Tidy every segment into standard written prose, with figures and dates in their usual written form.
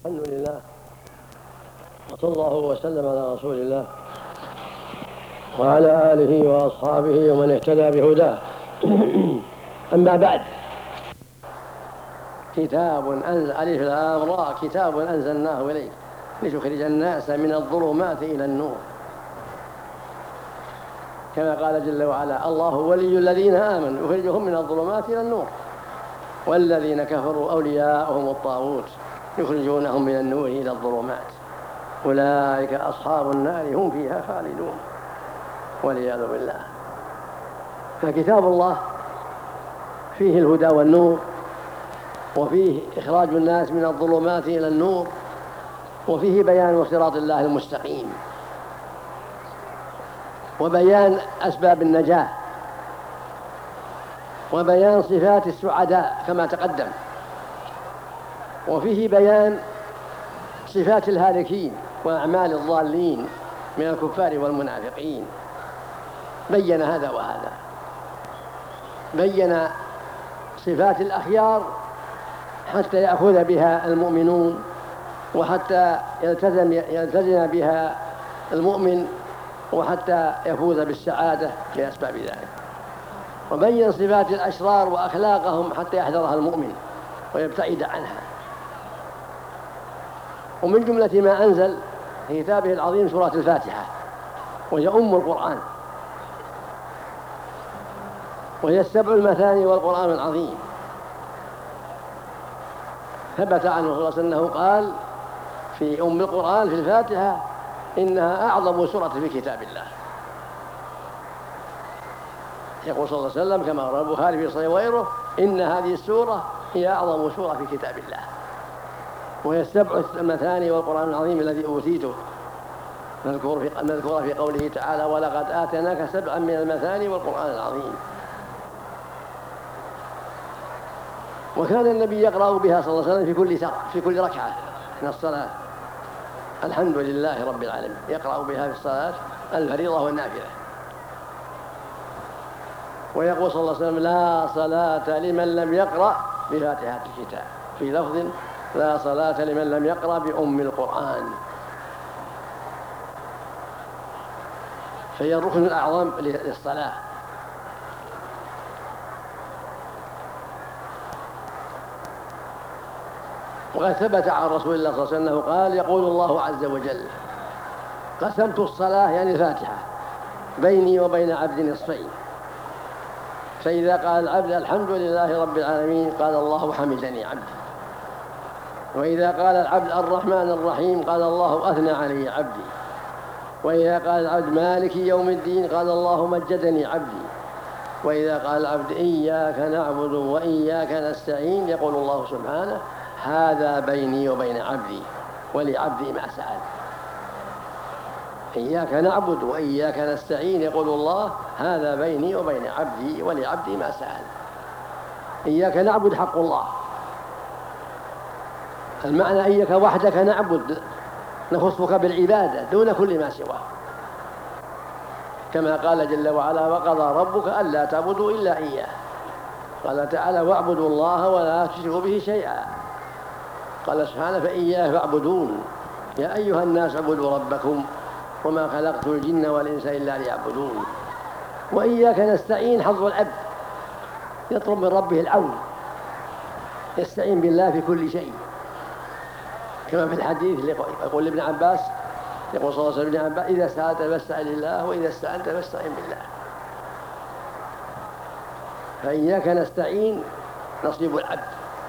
الحمد لله، وصلى الله وسلم على رسول الله وعلى آله وأصحابه ومن اهتدى بهداه. أما بعد، كتاب أنزل ألف لام را كتاب أنزلناه إليك لتخرج الناس من الظلمات إلى النور، كما قال جل وعلا: الله ولي الذين آمنوا يخرجهم من الظلمات إلى النور، والذين كفروا أولياؤهم الطاغوت يخرجونهم من النور إلى الظلمات، أولئك أصحاب النار هم فيها خالدون، والعياذ بالله. فكتاب الله فيه الهدى والنور، وفيه إخراج الناس من الظلمات إلى النور، وفيه بيان صراط الله المستقيم، وبيان أسباب النجاة، وبيان صفات السعداء كما تقدم، وفيه بيان صفات الهالكين وأعمال الضالين من الكفار والمنافقين. بين هذا وهذا، بين صفات الأخيار حتى يأخذ بها المؤمنون، وحتى يلتزم بها المؤمن، وحتى يفوز بالسعادة بأسباب ذلك. وبين صفات الأشرار وأخلاقهم حتى يحذرها المؤمن ويبتعد عنها. ومن جملة ما أنزل في كتابه العظيم سورة الفاتحة، وهي أم القرآن، وهي السبع المثاني والقرآن العظيم. ثبت عنه صلى الله عليه وسلم أنه قال في أم القرآن في الفاتحة: إنها أعظم سورة في كتاب الله. يقول صلى الله عليه وسلم كما روى البخاري في صحيح وغيره: إن هذه السورة هي أعظم سورة في كتاب الله، وهي السبع المثاني والقرآن العظيم الذي أوتيته، مذكورة في قوله تعالى: ولقد آتيناك سبعا من المثاني والقرآن العظيم. وكان النبي يقرأ بها صلى الله عليه وسلم في كل ركعة من الصلاة: الحمد لله رب العالمين. يقرأ بها في الصلاة الفريضة والنافلة. ويقول صلى الله عليه وسلم: لا صلاة لمن لم يقرأ بفاتحة الكتاب، في لفظ: لا صلاة لمن لم يقرأ بأم القرآن. فهي الركن الأعظم للصلاة. وقد ثبت عن رسول الله صلى الله عليه وسلم قال: يقول الله عز وجل: قسمت الصلاة يعني الفاتحة بيني وبين عبد نصفين، فإذا قال العبد الحمد لله رب العالمين قال الله حمدني عبدي، وإذا قال العبد الرحمن الرحيم قال الله أثنى علي عبدي، وإذا قال العبد مالك يوم الدين قال الله مجدني عبدي، وإذا قال العبد إياك نعبد وإياك نستعين يقول الله سبحانه: هذا بيني وبين عبدي ولعبدي ما سأل. إياك نعبد وإياك نستعين يقول الله: هذا بيني وبين عبدي ولعبدي ما سأل. إياك نعبد حق الله، المعنى إياك وحدك نعبد، نخصك بالعبادة دون كل ما سواه، كما قال جل وعلا: وقضى ربك ألا تعبدوا إلا إياه. قال تعالى: واعبدوا الله ولا تشركوا به شيئا. قال سبحانه: فإياه فاعبدون يا أيها الناس اعبدوا ربكم وما خلقت الجن والإنس إلا ليعبدون. وإياك نستعين حظ العبد، يطلب من ربه العون، يستعين بالله في كل شيء، كما في الحديث يقول ابن عباس، يقول صلى الله عليه وسلم ابن عباس: إذا سألت فاستعن الله وإذا استعنت فاستعن بالله. فإياك نستعين نصيب العبد،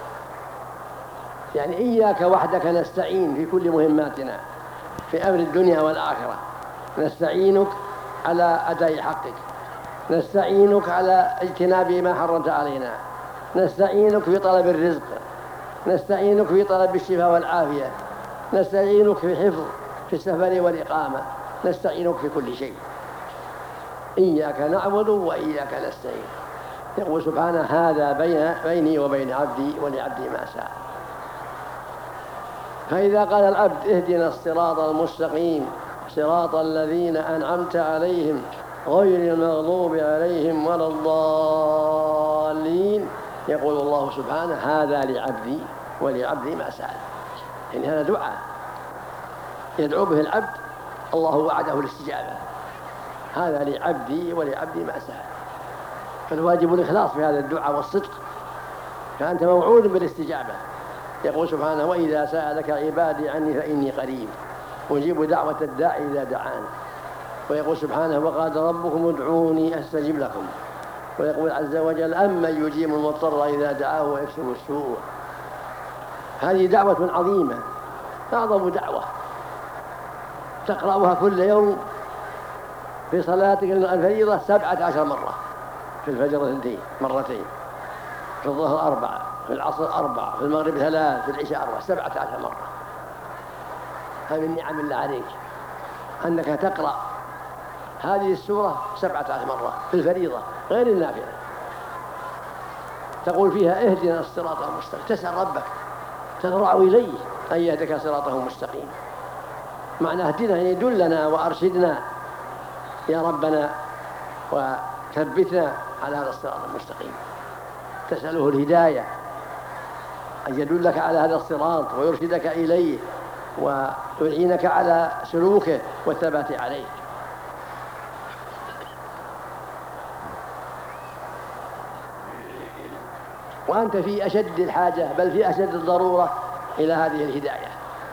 يعني إياك وحدك نستعين في كل مهماتنا في أمر الدنيا والآخرة، نستعينك على أداء حقك، نستعينك على اجتناب ما حرمت علينا، نستعينك في طلب الرزق، نستعينك في طلب الشفاء والعافية، نستعينك في الحفظ في السفر والإقامة، نستعينك في كل شيء. إياك نعبد وإياك نستعين. يقول سبحانه: هذا بيني وبين عبدي ولعبدي ما سأل. فإذا قال العبد: اهدنا الصراط المستقيم صراط الذين أنعمت عليهم غير المغضوب عليهم ولا الضالين، يقول الله سبحانه: هذا لعبدي ولعبدي ما سأل. يعني هذا دعاء يدعو به العبد، الله وعده الاستجابة. هذا لعبدي ولعبدي ما سأل. فالواجب الإخلاص في هذا الدعاء والصدق، فأنت موعود بالاستجابة. يقول سبحانه: وإذا سألك عبادي عني فإني قريب أجيب دعوة الداعي إذا دعان. ويقول سبحانه: وقال ربكم ادعوني أستجب لكم. ويقول عز وجل: أمن يجيب المضطر إذا دعاه ويكشف السوء. هذه دعوة عظيمة، أعظم دعوة تقرأها كل يوم في صلاتك الفريضة 17 مرة، في الفجر 2 مرتين، في الظهر 4، في العصر 4، في المغرب 3، في العشاء 4، 17 مرة. هذه من نعم الله عليك أنك تقرأ هذه السورة 17 مرة في الفريضة غير النافلة. تقول فيها: اهدنا الصراط المستقيم. تسأل ربك، تضرع إليه أن يهدك صراطه مستقيم. معنى اهدنا يعني دلنا وأرشدنا يا ربنا وثبتنا على هذا الصراط المستقيم. تسأله الهداية، أن يدلك على هذا الصراط ويرشدك إليه ويعينك على سلوكه والثبات عليه. وأنت في أشد الحاجة، بل في أشد الضرورة إلى هذه الهداية.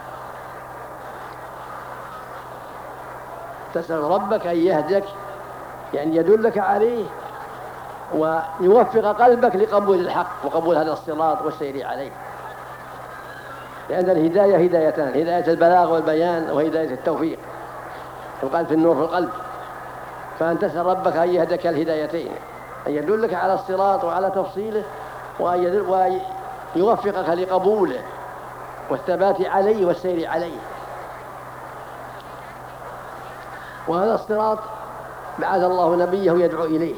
تسأل ربك أن يهدك، يعني يدلك عليه ويوفق قلبك لقبول الحق وقبول هذا الصراط والسير عليه. لأن الهداية هدايتان: هداية البلاغ والبيان، وهداية التوفيق. القلب في النور في القلب. فأن تسأل ربك أن يهدك الهدايتين، أن يدلك على الصراط وعلى تفصيله، ويوفقك لقبوله والثبات عليه والسير عليه. وهذا الصراط بعث الله نبيه يدعو إليه،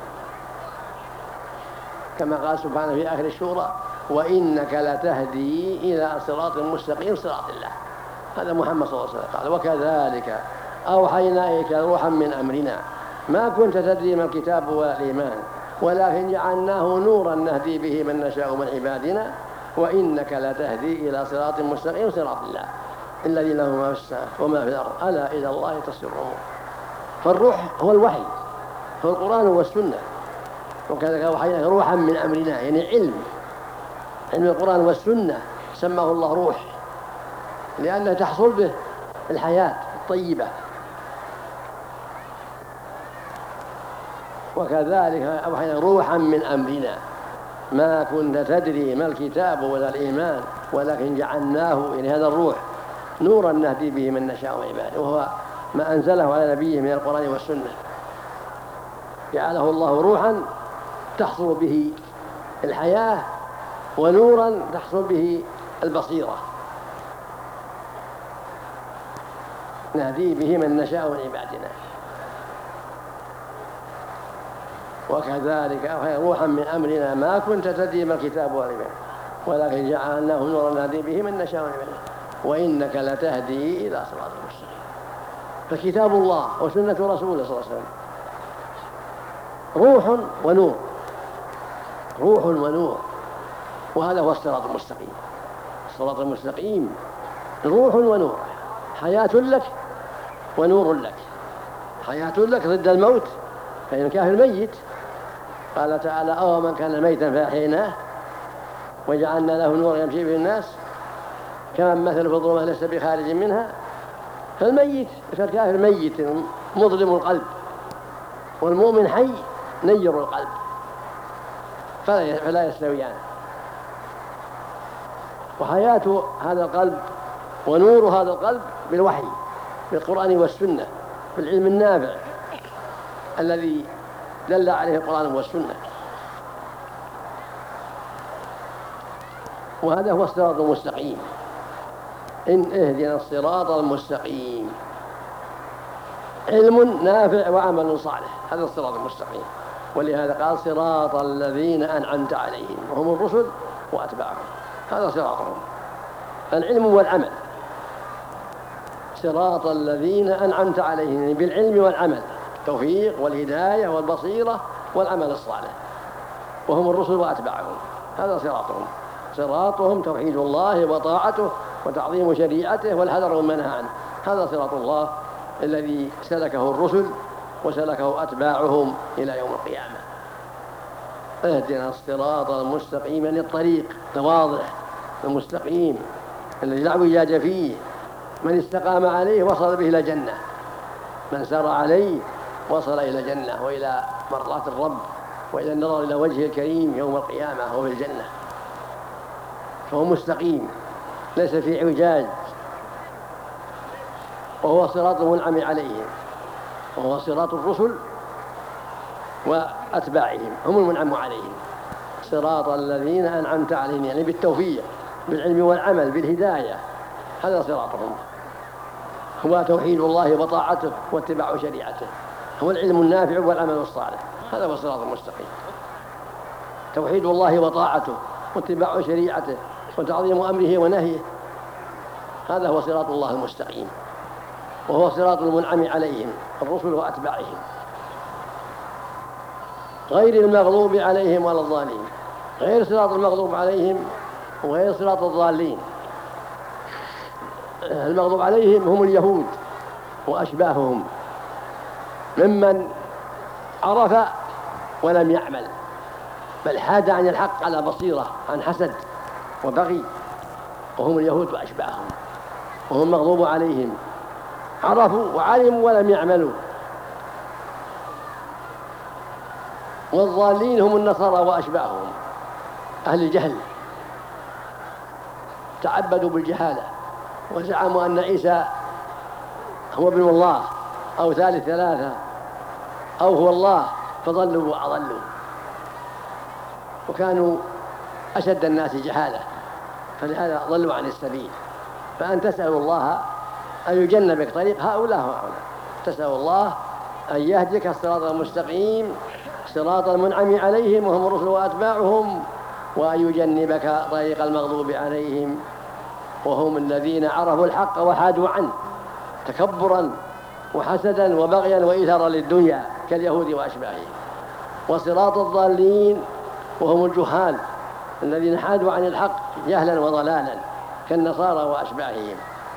كما قال سبحانه في آخر السورة: وإنك لتهدي إلى صراط مستقيم صراط الله. هذا محمد صلى الله عليه وسلم قال: وكذلك أوحينا إليك روحا من أمرنا ما كنت تدري ما الكتاب ولا الإيمان ولكن جعلناه نورا نهدي به من نشاء من عبادنا وإنك لتهدي إلى صراط مستقيم صراط الله الذي له ما في السماء وما في الأرض ألا إلى الله تصير الأمور. فالروح هو الوحي، هو القرآن والسنة. وكذلك أوحينا روحا من أمرنا، يعني علم القرآن والسنة سماه الله روح، لأنه تحصل به الحياة الطيبة. وكذلك أوحينا روحا من أمرنا ما كنت تدري ما الكتاب ولا الإيمان ولكن جعلناه، يعني هذا الروح، نورا نهدي به من نشاء من عباده، وهو ما أنزله على نبيه من القرآن والسنة. جعله الله روحا تحصل به الحياة، ونورا تحصل به البصيرة، نهدي به من نشاء من عبادنا. وكذلك أوحينا روحا من أمرنا ما كنت تدري ما الكتاب ولا الإيمان ولكن جعلناه نورا نهدي به من نشاء من عبادنا وإنك لتهدي إلى صراط مستقيم. فكتاب الله وسنة رسوله صلى الله عليه وسلم روح ونور، روح ونور، وهذا هو الصراط المستقيم. الصراط المستقيم روح ونور، حياة لك ونور لك. حياة لك ضد الموت، فإن الكافر ميت. قال تعالى: أو من كان ميتا فأحييناه وجعلنا له نورا يمشي به الناس كمن مثل في الظلمات ليس بخارج منها. فالميت، فالكافر ميت مظلم القلب، والمؤمن حي نير القلب، فلا يستويان. وحياة هذا القلب ونور هذا القلب بالوحي، بالقرآن والسنة، بالعلم النافع الذي دل عليه القرآن والسنة. وهذا هو الصراط المستقيم. إن اهدنا الصراط المستقيم، علم نافع وعمل صالح، هذا الصراط المستقيم. ولهذا قال: صراط الذين أنعمت عليهم وهم الرسل وأتباعهم. هذا صراطهم، العلم والعمل. صراط الذين أنعمت عليهم بالعلم والعمل، التوفيق والهداية والبصيرة والعمل الصالح، وهم الرسل وأتباعهم. هذا صراطهم، صراطهم توحيد الله وطاعته وتعظيم شريعته والحذر من منهى عنه. هذا صراط الله الذي سلكه الرسل وسلكه أتباعهم إلى يوم القيامة. اهدنا الصراط المستقيم، يعني الطريق الواضح المستقيم الذي لا اعوجاج فيه، من استقام عليه وصل به إلى الجنة، من سار عليه وصل إلى الجنة وإلى مرضاة الرب وإلى النظر إلى وجهه الكريم يوم القيامة وفي الجنة. فهو مستقيم ليس فيه اعوجاج، وهو صراط المنعم عليهم، وهو صراط الرسل وأتباعهم هم المنعم عليهم. صراط الذين أنعمت عليهم، يعني بالتوفيق بالعلم والعمل بالهداية، هذا صراطهم، هو توحيد الله وطاعته واتباع شريعته، هو العلم النافع والعمل الصالح، هذا هو الصراط المستقيم. توحيد الله وطاعته واتباع شريعته وتعظيم أمره ونهيه، هذا هو صراط الله المستقيم، وهو صراط المنعم عليهم الرسل وأتباعهم، غير المغضوب عليهم ولا الضالين. غير صراط المغضوب عليهم وغير صراط الضالين. المغضوب عليهم هم اليهود وأشباههم ممن عرف ولم يعمل، بل حاد عن الحق على بصيرة عن حسد وبغي، وهم اليهود وأشباههم. وهم المغضوب عليهم عرفوا وعلموا ولم يعملوا. والضالين هم النصارى وأشباههم، أهل الجهل، تعبدوا بالجهالة وزعموا أن عيسى هو ابن الله أو ثالث ثلاثة أو هو الله، فضلوا وأضلوا، وكانوا أشد الناس جهالة، فلهذا ضلوا عن السبيل. فأن تسأل الله أن يجنبك طريق هؤلاء وهؤلاء، تسأل الله أن يهديك الصراط المستقيم صراط المنعم عليهم وهم الرسل وأتباعهم، وأن يجنبك طريق المغضوب عليهم وهم الذين عرفوا الحق وحادوا عنه تكبرا وحسدا وبغيا وإيثارا للدنيا كاليهود وأشباههم. وصراط الضالين وهم الجهال الذين حادوا عن الحق جهلا وضلالا كالنصارى وأشباههم.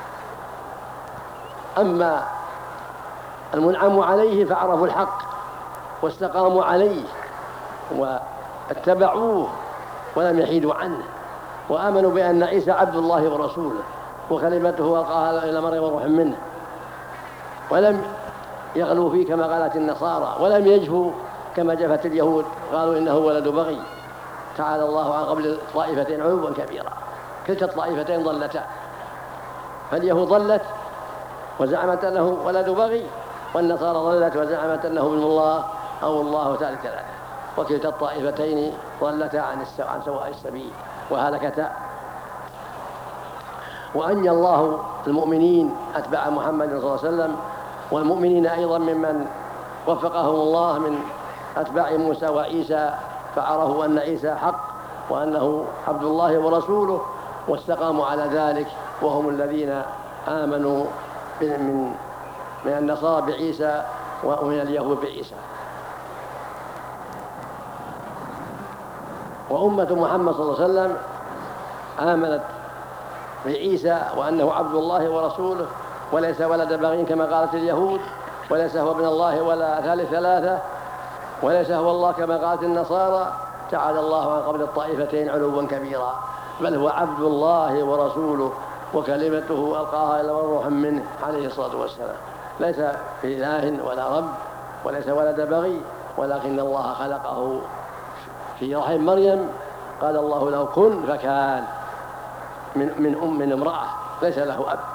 أما المنعم عليه فعرفوا الحق واستقاموا عليه واتبعوه ولم يحيدوا عنه، وآمنوا بأن عيسى عبد الله ورسوله وكلمته ألقاها إلى مريم وروح منه، ولم يغلوا فيه كما قالت النصارى، ولم يجفوا كما جفت اليهود قالوا إنه ولد بغي. تعالى الله عن قبل الطائفتين علوا كبيرا، كلتا الطائفتين ضلتا، فاليهود ضلت وزعمت أنه ولد بغي، والنصارى ضلت وزعمت أنه ابن الله أو الله ثالث ثلاثة، وكلتا الطائفتين ضلتا عن سواء السبيل وهلكتا. وأنجى الله المؤمنين أتباع محمد صلى الله عليه وسلم، والمؤمنين أيضا ممن وفقهم الله من أتباع موسى وعيسى، فعرفوا أن عيسى حق وأنه عبد الله ورسوله واستقاموا على ذلك، وهم الذين آمنوا من النصارى بعيسى ومن اليهود بعيسى. وأمة محمد صلى الله عليه وسلم آمنت بعيسى وأنه عبد الله ورسوله وليس ولد بغي كما قالت اليهود، وليس هو ابن الله ولا ثالث ثلاثة، وليس هو الله كما قالت النصارى. تعالى الله عن قبل الطائفتين علوا كبيرا، بل هو عبد الله ورسوله وكلمته ألقاها إلى روح منه عليه الصلاة والسلام، ليس في إله ولا رب وليس ولد بغي، ولكن الله خلقه في رحم مريم، قال الله له كن فكان، من امرأة ليس له أب.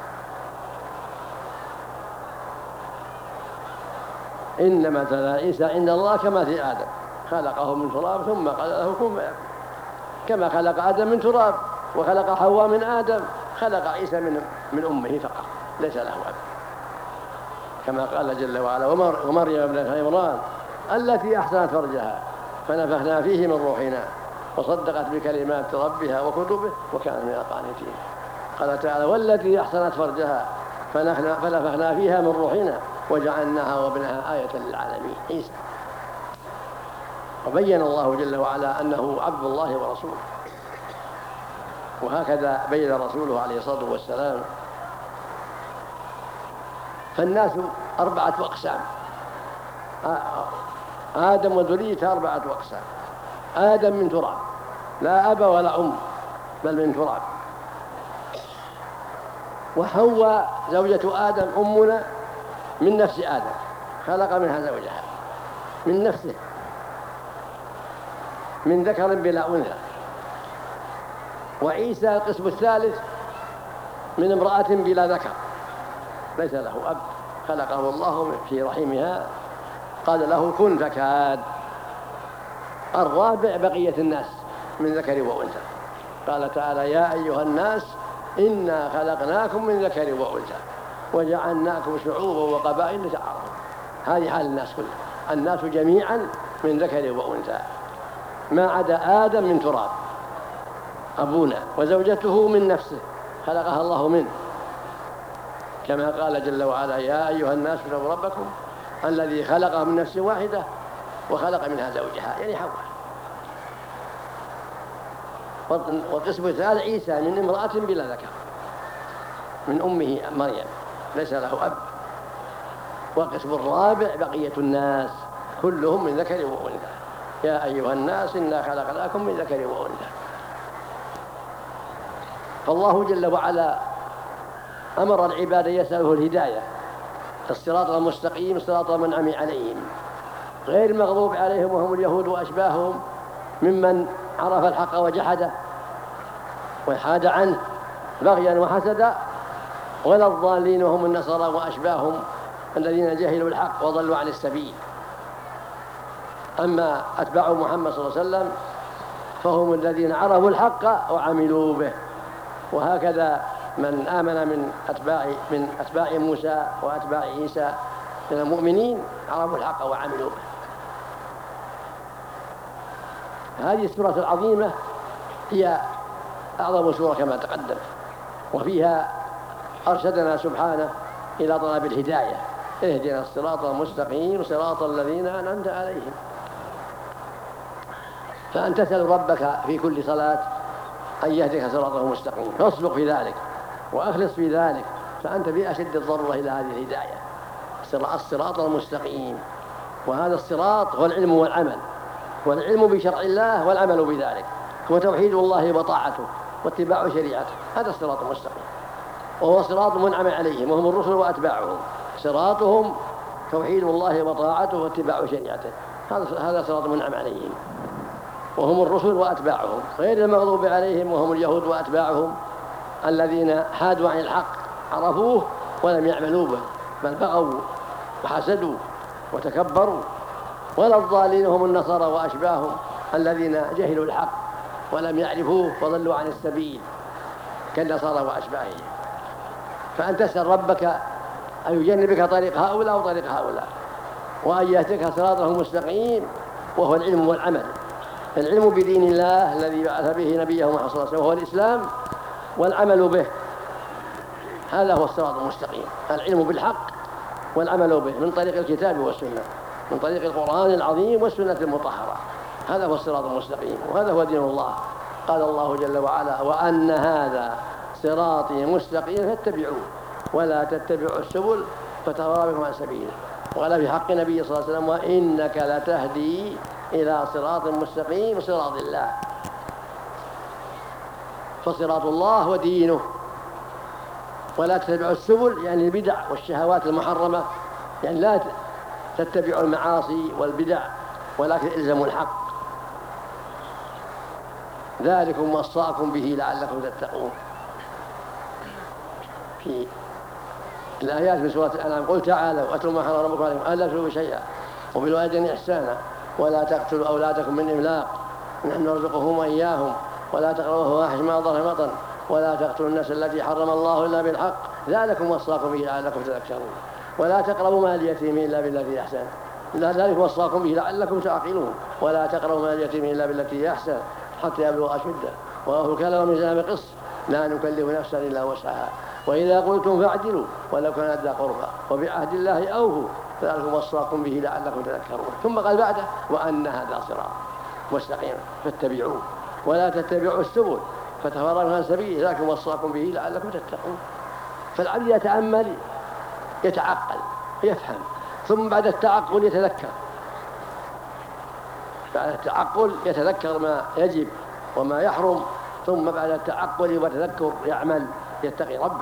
إن مثل عيسى عند الله كمثل آدم، خلقه من تراب ثم قال له كن فيكون، كما خلق آدم من تراب وخلق حواء من آدم، خلق عيسى من أمه فقط، ليس له أب، كما قال جل وعلا ومريم ابنة عمران التي أحسنت فرجها فنفخنا فيه من روحنا وصدقت بكلمات ربها وكتبه وكانت من القانتين. قال تعالى والتي أحسنت فرجها فنفخنا فيها من روحنا وجعلناها وابنها آية للعالمين عيسى. وبين الله جل وعلا أنه عبد الله ورسوله. وهكذا بين رسوله عليه الصلاة والسلام. فالناس 4 أقسام، آدم وذريته 4 أقسام. آدم من تراب، لا أب ولا أم بل من تراب. وحواء زوجة آدم أمنا من نفس آدم، خلق منها زوجها من نفسه من ذكر بلا أنثى. وعيسى القسم الثالث من امرأة بلا ذكر ليس له أب، خلقه الله في رحمها، قال له كن فكان. الرابع بقية الناس من ذكر وأنثى، قال تعالى يا أيها الناس إنا خلقناكم من ذكر وأنثى وجعلناكم شعوبا وقبائل لتعارفوا. هذه حال الناس كلها، الناس جميعا من ذكر وأنثى ما عدا آدم من تراب أبونا، وزوجته من نفسه خلقها الله منه، كما قال جل وعلا يا أيها الناس اتقوا ربكم الذي خلق من نفس واحدة وخلق منها زوجها يعني حواء. والقسم الثالث عيسى من امرأة بلا ذكر من أمه مريم ليس له أب. والقسم الرابع بقية الناس كلهم من ذكر وأنثى يا أيها الناس إنا خلقناكم من ذكر وأنثى. فالله جل وعلا أمر العباد يسأله الهداية، الصراط المستقيم صراط من أنعم عليهم غير المغضوب عليهم وهم اليهود وأشباههم ممن عرف الحق وجحده وحاد عنه بغيا وحسدا، ولا الضالين وهم النصارى وأشباههم الذين جهلوا الحق وضلوا عن السبيل. أما أتباع محمد صلى الله عليه وسلم فهم الذين عرفوا الحق وعملوا به، وهكذا من آمن من أتباع موسى وأتباع عيسى من المؤمنين عرفوا الحق وعملوا به. هذه السورة العظيمة هي أعظم سورة كما تقدم، وفيها أرشدنا سبحانه إلى طلب الهداية، اهدنا الصراط المستقيم صراط الذين أنعمت عليهم. فأنت تسأل ربك في كل صلاة أن يهدك صراطه المستقيم، فاصدق في ذلك وأخلص في ذلك، فأنت بأشد الضرورة إلى هذه الهداية الصراط المستقيم. وهذا الصراط هو العلم والعمل، والعلم بشرع الله والعمل بذلك، هو توحيد الله وطاعته واتباع شريعته، هذا الصراط المستقيم، وهو صراط منعم عليهم وهم الرسل وأتباعهم. صراطهم توحيد الله وطاعته واتباع شريعته، هذا صراط منعم عليهم وهم الرسل وأتباعهم، غير المغضوب عليهم وهم اليهود وأتباعهم الذين حادوا عن الحق عرفوه ولم يعملوا به بل بغوا وحسدوا وتكبروا، ولا الضالين هم النصارى وأشباههم الذين جهلوا الحق ولم يعرفوه وضلوا عن السبيل كالنصارى وأشباههم. فأنت تسأل ربك أن يجنبك طريق هؤلاء وطريق هؤلاء، وأن يهدك صراطه المستقيم وهو العلم والعمل، العلم بدين الله الذي بعث به نبيه محمد صلى الله عليه وسلم وهو الإسلام، والعمل به، هذا هو الصراط المستقيم، العلم بالحق والعمل به من طريق الكتاب والسنة، من طريق القرآن العظيم والسنة المطهرة، هذا هو الصراط المستقيم وهذا هو دين الله. قال الله جل وعلا وأن هذا صراطي مستقيم فاتبعوه ولا تتبعوا السبل فتفرق بكم عن سبيله. وقال في حق النبي صلى الله عليه وسلم وإنك لتهدي إلى صراط مستقيم صراط الله. فصراط الله ودينه، ولا تتبعوا السبل يعني البدع والشهوات المحرمة، يعني لا تتبعوا المعاصي والبدع ولكن الزموا الحق. ذلكم وصاكم به لعلكم تتقون. في الآيات من سورة الأنعام قل تعالوا أتلوا ما حرم ربكم عليكم ألا تشركوا شيئا وبالوالدين إحسانا ولا تقتلوا أولادكم من إملاق نحن نرزقهم وإياهم ولا تقربوا الفواحش ما ظهر بطن ولا تقتلوا النفس التي حرم الله إلا بالحق ذلكم وصاكم به لعلكم تذكرون ولا تقربوا مال اليتيم إلا بالتي أحسن ذلك وصاكم به لعلكم تعقلون ولا تقربوا مال اليتيم إلا بالتي هي أحسن حتى يبلغ أشده وأوفوا الكيل والميزان بالقسط لا نكلف نفسا إلا وسعها وإذا قلتم فاعدلوا ولو كان ذا قربى وبعهد الله أوفوا ذلكم وصاكم به لعلكم تذكرون. ثم قال بعده وأن هذا صراط مستقيم فاتبعوه ولا تتبعوا السبل فتفرقوا عن سبيله، لكن وصاكم به لعلكم تتقون. فالعبد يتأمل، يتعقل، يفهم، ثم بعد التعقل يتذكر، بعد التعقل يتذكر ما يجب وما يحرم، ثم بعد التعقل والتذكر يعمل، يتقي ربه.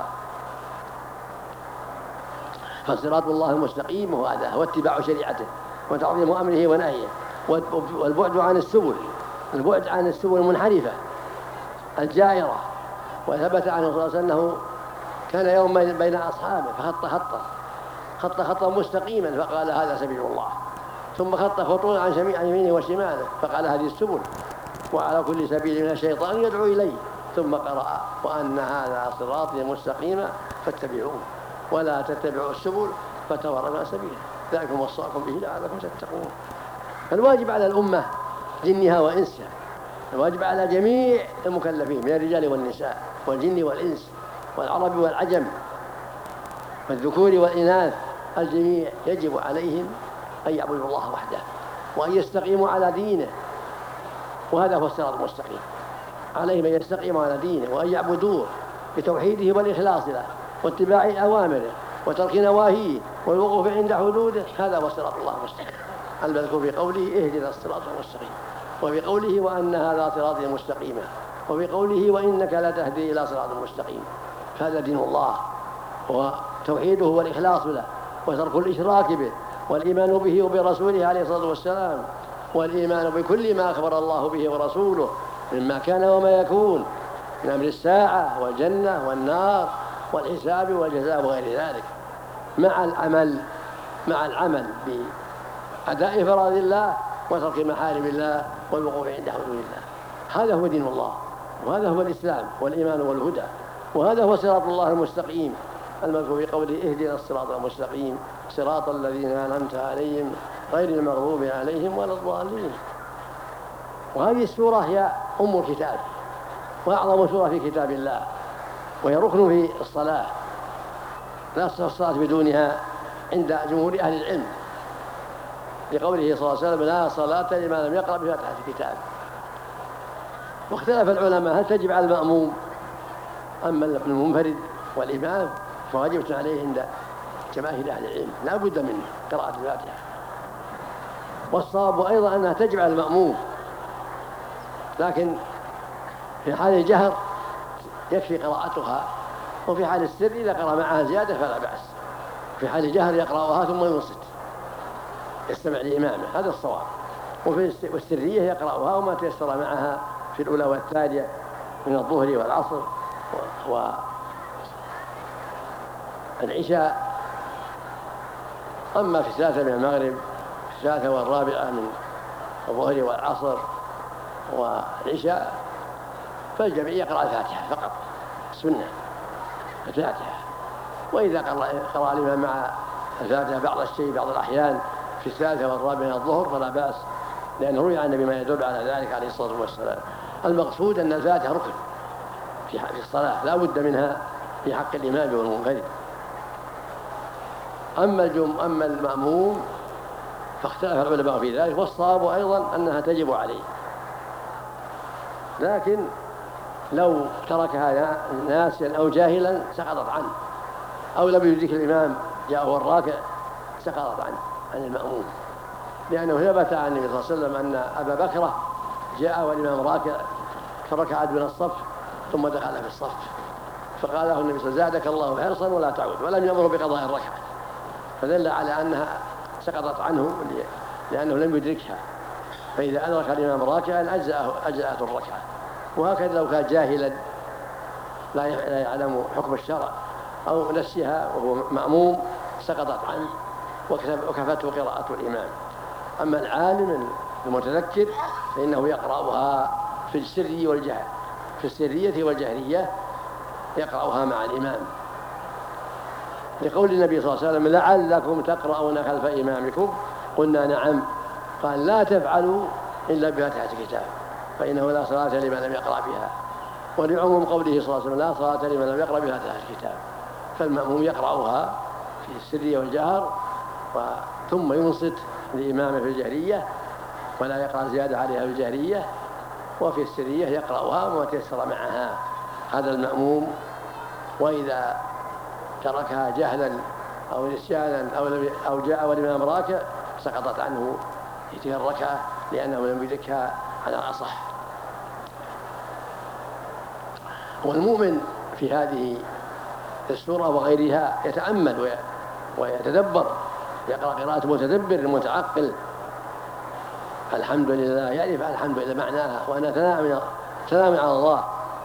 فصراط الله المستقيم هو هذا، هو اتباع شريعته وتعظيم أمره ونهيه، والبعد عن السبل، البعد عن السبل المنحرفة الجائرة. وثبت عنه صلى الله عليه وسلم أنه كان يوما بين أصحابه فخط خطا مستقيما فقال هذا سبيل الله، ثم خط خطوطا عن يمينه وشماله فقال هذه السبل، وعلى كل سبيل من الشيطان يدعو إليه، ثم قرأ وأن هذا صراطي مستقيما فاتبعوه ولا تتبعوا السبل فتفرق عن سبيله، ذلكم وصاكم به لعلكم تتقون. فالواجب على الأمة جنها وإنسها، الواجب على جميع المكلفين من الرجال والنساء والجن والإنس والعرب والعجم والذكور والإناث، الجميع يجب عليهم أن يعبدوا الله وحده وأن يستقيموا على دينه، وهذا هو الصراط المستقيم. عليهم أن يستقيموا على دينه وأن يعبدوه بتوحيده والإخلاص له واتباع أوامره وترك نواهيه والوقوف عند حدوده، هذا هو صراط الله المستقيم المذكور في قوله اهدنا الصراط المستقيم، وفي قوله وأن هذا صراطي مستقيما، وفي قوله وإنك لا تهدي إلى صراط مستقيم. هذا دين الله وتوحيده والإخلاص له وترك الإشراك به والإيمان به وبرسوله عليه الصلاة والسلام، والإيمان بكل ما أخبر الله به ورسوله مما كان وما يكون من أمر الساعة والجنة والنار والحساب والجزاء وغير ذلك، مع العمل بأداء فرائض الله وترك محارم الله والوقوف عند حدود الله. هذا هو دين الله، وهذا هو الإسلام والإيمان والهدى، وهذا هو صراط الله المستقيم المذكور في قوله اهدنا الصراط المستقيم صراط الذين أنعمت عليهم غير المغضوب عليهم ولا الضالين. وهذه السورة هي أم الكتاب وأعظم سورة في كتاب الله، وهي ركن في الصلاة، لا تصح الصلاة بدونها عند جمهور أهل العلم، لقوله صلى الله عليه وسلم لا صلاة لمن لم يقرأ بفاتحة الكتاب. واختلف العلماء هل تجب على المأموم أما المنفرد والإمام، فواجبة عليه عند جماهير أهل العلم لا بد من قراءة الفاتحة. والصواب أيضا أنها تجب على المأموم، لكن في حال الجهر يكفي قراءتها، وفي حال السر إذا قرأ معها زيادة فلا بأس. في حال الجهر يقرأها ثم ينصت يستمع لإمامه، هذا الصواب. والسرية يقرأها وما تيسر معها في الأولى والثانية من الظهر والعصر والعشاء. أما في الثالثة من المغرب، في الثالثة والرابعة من الظهر والعصر والعشاء، فالجميع يقرأ الفاتحة فقط، سنة الفاتحة. وإذا قرأ الإمام مع الفاتحة بعض الشيء بعض الأحيان في الثالثة والرابعة من الظهر فلا بأس، لأنه روي عن النبي ما يدل على ذلك عليه الصلاة والسلام. المقصود أن الفاتحة ركن في الصلاة لا بد منها في حق الإمام والمنفرد. أما المأموم فاختلف العلماء في ذلك، والصواب أيضا أنها تجب عليه، لكن لو تركها ناسيا أو جاهلا سقطت عنه، أو لم يدرك الإمام جاءه الراكع سقطت عن المأموم، لأنه ثبت عن النبي صلى الله عليه وسلم أن أبا بكر جاء والإمام راكع فركع من الصف ثم دخل في الصف، فقال له النبي صلى الله عليه وسلم زادك الله حرصا ولا تعود، ولم يأمره بقضاء الركعة، فدل على أنها سقطت عنه لأنه لم يدركها. فإذا أدرك الإمام راكعا أجزأته الركعة. وهكذا لو كان جاهلا لا يعلم حكم الشرع أو نسيها وهو مأموم سقطت عنه وكفته قراءة الإمام. أما العالم المتذكر فإنه يقرأها في السر والجهر، في السرية والجهرية يقرأها مع الإمام، لقول النبي صلى الله عليه وسلم لعلكم تقرؤون خلف إمامكم، قلنا نعم، قال لا تفعلوا إلا بفاتحة الكتاب فإنه لا صلاة لمن لم يقرأ بها، ولعموم قوله صلى الله عليه وسلم لا صلاة لمن لم يقرأ بفاتحة الكتاب. فالمأموم يقرأها في السر والجهر، ثم ينصت لإمامه في الجهرية ولا يقرأ زيادة عليها في الجهرية، وفي السرية يقرأها وما تيسر معها. هذا المأموم، وإذا تركها جهلا أو نسيانا أو جاء والإمام راكع سقطت عنه تلك الركعة لأنه لم يدركها على الأصح. والمؤمن في هذه السورة وغيرها يتأمل ويتدبر، يقرأ قراءة متدبر متعقل. الحمد لله، يعرف الحمد لله معناها وأنها ثناء على الله.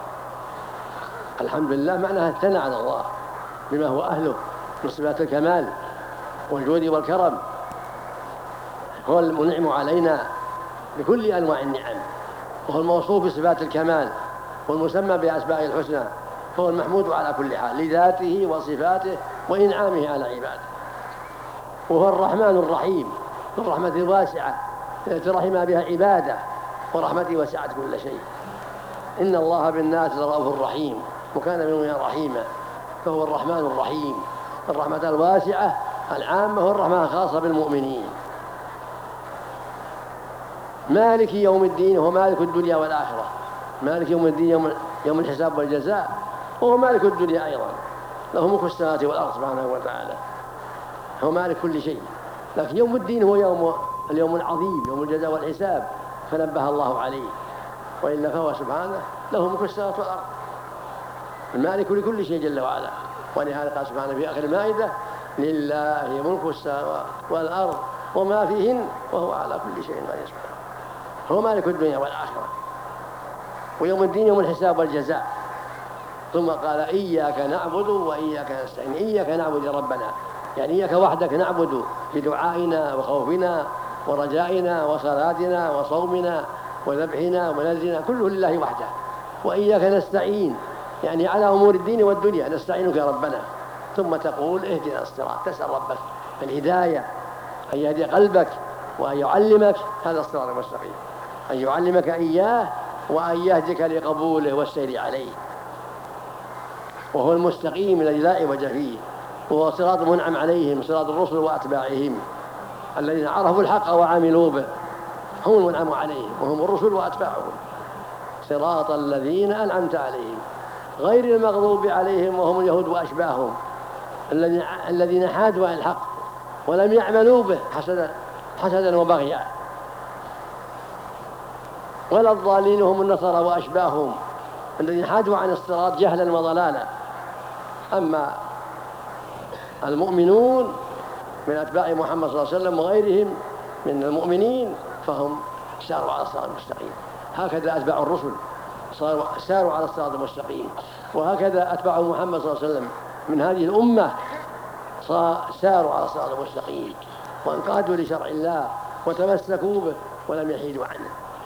الحمد لله معناها الثناء على الله بما هو أهله من صفات الكمال والجود والكرم. هو المنعم علينا بكل أنواع النعم، وهو الموصوف بصفات الكمال والمسمى بأسماء الحسنى، فهو المحمود على كل حال لذاته وصفاته وإنعامه على عباده. وهو الرحمن الرحيم ذو الرحمة الواسعة التي رحم بها عباده، ورحمته وسعت كل شيء. إن الله بالناس لرؤوف رحيم وكان بالمؤمنين رحيما، فهو الرحمن الرحيم، الرحمة الواسعة العامة والرحمة الخاصة بالمؤمنين. مالك يوم الدين هو مالك الدنيا والآخرة. مالك يوم الدين يوم الحساب والجزاء، وهو مالك الدنيا أيضا، له ملك السماوات والأرض سبحانه وتعالى، هو مالك كل شيء. لكن يوم الدين هو اليوم العظيم، يوم الجزاء والحساب، فنبه الله عليه، وإلا فهو سبحانه له ملك السماوات والأرض، المالك لكل شيء جل وعلا. ولهذا قال سبحانه في آخر المائدة: لله ملك السماوات والأرض وما فيهن وهو على كل شيء قدير. هو مالك الدنيا والآخرة. ويوم الدين يوم الحساب والجزاء. ثم قال: إياك نعبد وإياك نستعين. إياك نعبد يا ربنا، يعني إياك وحدك نعبد بدعائنا وخوفنا ورجائنا وصلاتنا وصومنا وذبحنا ونذرنا، كله لله وحده. وإياك نستعين، يعني على أمور الدين والدنيا نستعينك يا ربنا. ثم تقول: اهدنا الصراط، تسأل ربك الهداية، أن يهدي قلبك وأن يعلمك هذا الصراط المستقيم، أن يعلمك إياه وأن يهدك لقبوله والسير عليه. وهو المستقيم الذي لا عوج فيه، وهو صراط منعم عليهم، صراط الرسل وأتباعهم الذين عرفوا الحق وعملوا به، هم المنعم عليهم وهم الرسل وأتباعهم. صراط الذين أنعمت عليهم غير المغضوب عليهم وهم اليهود وأشباههم الذين حادوا عن الحق ولم يعملوا به حسدا وبغيا، ولا الضالين هم النصارى وأشباههم الذين حادوا عن الصراط جهلا وضلالا. أما المؤمنون من أتباع محمد صلى الله عليه وسلم وغيرهم من المؤمنين فهم ساروا على الصراط المستقيم. هكذا أتباع الرسل ساروا على الصراط المستقيم، وهكذا أتباع محمد صلى الله عليه وسلم من هذه الأمة ساروا على الصراط المستقيم وانقادوا لشرع الله وتمسكوا به ولم يحيدوا عنه،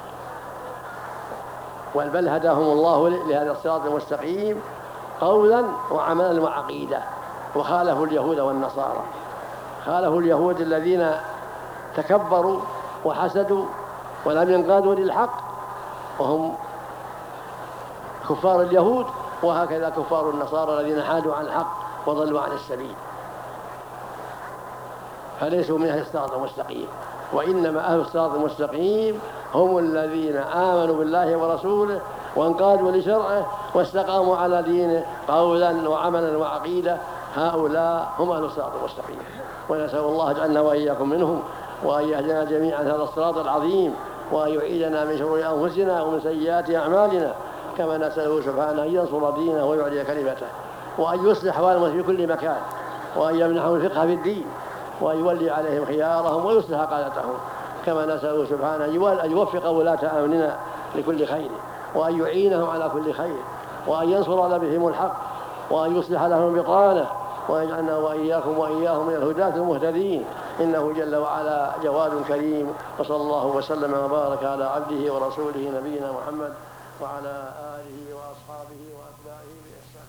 بل هداهم الله لهذا الصراط المستقيم قولا وعملا وعقيدة. وخالفوا اليهود والنصارى، خالفوا اليهود الذين تكبروا وحسدوا ولم ينقادوا للحق وهم كفار اليهود، وهكذا كفار النصارى الذين حادوا عن الحق وضلوا عن السبيل، فليسوا من أهل الصراط المستقيم. وإنما أهل الصراط المستقيم هم الذين آمنوا بالله ورسوله وانقادوا لشرعه واستقاموا على دينه قولا وعملا وعقيدة، هؤلاء هم أهل الصراط المستقيم. ونسأل الله أجعلنا وإياكم منهم، وأن يهدنا جميعا هذا الصراط العظيم، وأن يعيدنا من شرور أنفسنا ومن سيئات أعمالنا، كما نسأله سبحانه أن ينصر دينه ويعلي كلمته، وأن يصلح أحوالهم في كل مكان، وأن يمنحهم الفقه في الدين، وأن يولي عليهم خيارهم ويصلح قادتهم، كما نسأله سبحانه أن يوفق ولاة أمرنا لكل خير، وأن يعينهم على كل خير، وأن ينصر بهم الحق، وأن يصلح لهم بطانه، وأن يجعلنا وإياكم وإياهم من الهداة المهتدين، إنه جل وعلا جواد كريم. وصلى الله وسلم وبارك على عبده ورسوله نبينا محمد وعلى آله وأصحابه وأتباعه بإحسان.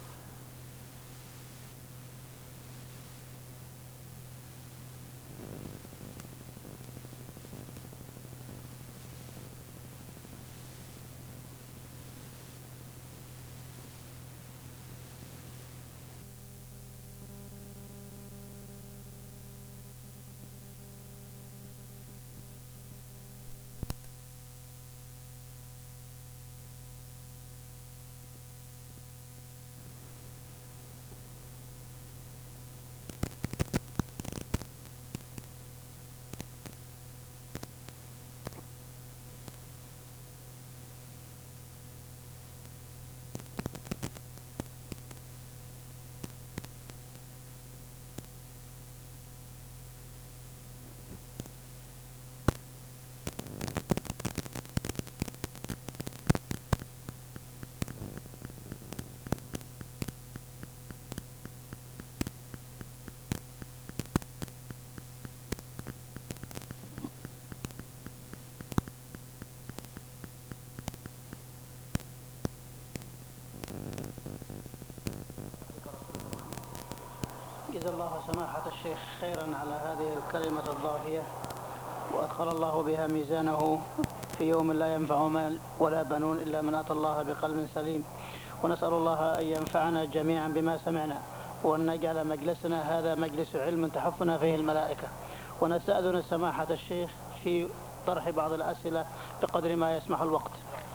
جزا الله سماحة الشيخ خيرا على هذه الكلمة الضافية، وأدخل الله بها ميزانه في يوم لا ينفع مال ولا بنون إلا من أتى الله بقلب سليم. ونسأل الله أن ينفعنا جميعا بما سمعنا، وأن نجعل مجلسنا هذا مجلس علم تحفنا فيه الملائكة. ونستأذن سماحة الشيخ في طرح بعض الأسئلة بقدر ما يسمح الوقت.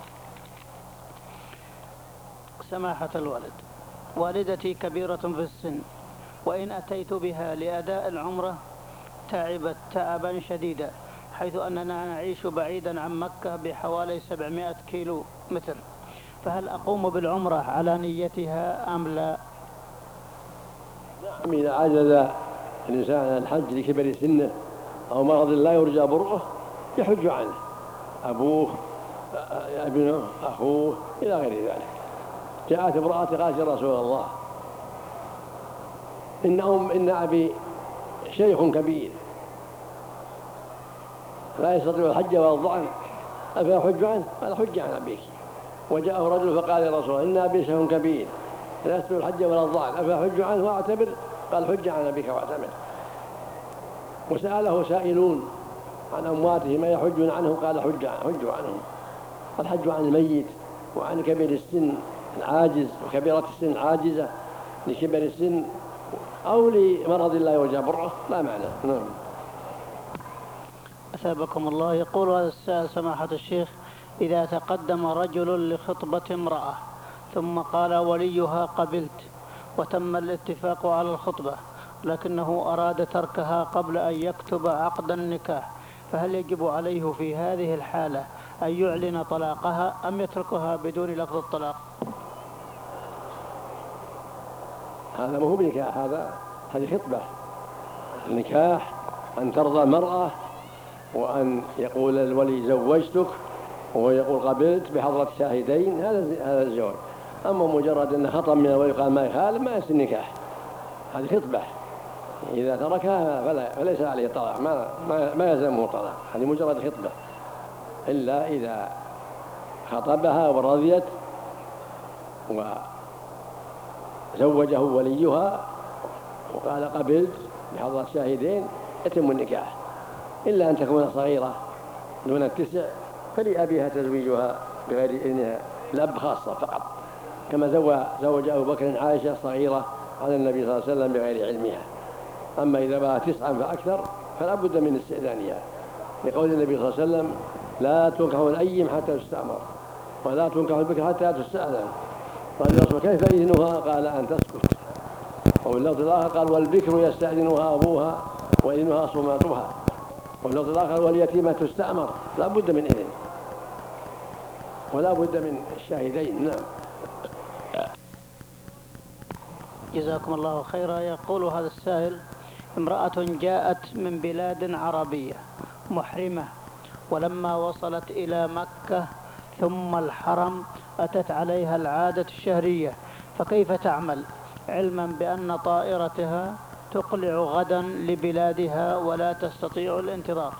سماحة الوالد، والدتي كبيرة في السن، وإن أتيت بها لأداء العمرة تعبت تعبا شديدا، حيث أننا نعيش بعيدا عن مكة بحوالي 700 كيلو متر، فهل أقوم بالعمرة على نيتها أم لا؟ إذا عجز الإنسان عن الحج لكبر سنه أو مرض لا يرجى برؤه يحج عنه أبوه، ابنه، أخوه، إلى غير ذلك. جاءت امرأة قالت يا رسول الله إن أبي شيخ كبير لا يستطيع الحج ولا الظعن أفأحج عنه؟ قال حج عن أبيك. وجاءه رجل فقال يا رسول الله إن أبي شيخ كبير لا يستطيع الحج ولا الظعن أفأحج عنه وأعتبر؟ قال حج عن أبيك واعتمر. وسأله سائلون عن أمواتهم يحجون عنهم؟ قال حجوا عنهم. الحج عن الميت وعن كبير السن العاجز وكبيرة السن العاجزة لكبر السن أو لمرض لا يرجى برؤه لا معنى. نعم. أثابكم الله. يقول هذا السائل سماحة الشيخ: إذا تقدم رجل لخطبة امرأة ثم قال وليها قبلت وتم الاتفاق على الخطبة، لكنه أراد تركها قبل أن يكتب عقد النكاح، فهل يجب عليه في هذه الحالة أن يعلن طلاقها أم يتركها بدون لفظ الطلاق؟ هذا ما هو بنكاح، هذه خطبة. النكاح أن ترضى المرأة وأن يقول الولي زوجتك وهو يقول قبلت بحضرة شاهدين، هذا الزواج. أما مجرد أن خطب من الولي قال ما يخالف ما يصير نكاح، هذه خطبة. إذا تركها فليس عليه طلاق، ما يلزمه طلاق، هذه مجرد خطبة. إلا إذا خطبها ورضيت وزوجه وليها وقال قبلت بحضرة شاهدين يتم النكاح. إلا أن تكون صغيرة دون 9 فلأبيها تزويجها بغير إذنها، الأب خاصة فقط، كما زوج أبو بكر عائشة صغيرة على النبي صلى الله عليه وسلم بغير علمها. أما إذا بقى 9 فأكثر فلا بد من استئذانها، لقول النبي صلى الله عليه وسلم لا تنكح الأيم حتى تستأمر ولا تنكح البكر حتى تستأذن. قال الرسول كيف إذنها؟ قال أن تسكت. واللفظ الآخر قال والبكر يستأذنها أبوها وإذنها صماتها. واللفظ الآخر واليتيمة تستأمر، لا بد من إذن ولا بد من الشاهدين. نعم. جزاكم الله خيرا. يقول هذا السائل: امرأة جاءت من بلاد عربية محرمة، ولما وصلت إلى مكة ثم الحرم أتت عليها العادة الشهرية، فكيف تعمل علما بأن طائرتها تقلع غدا لبلادها ولا تستطيع الانتظار؟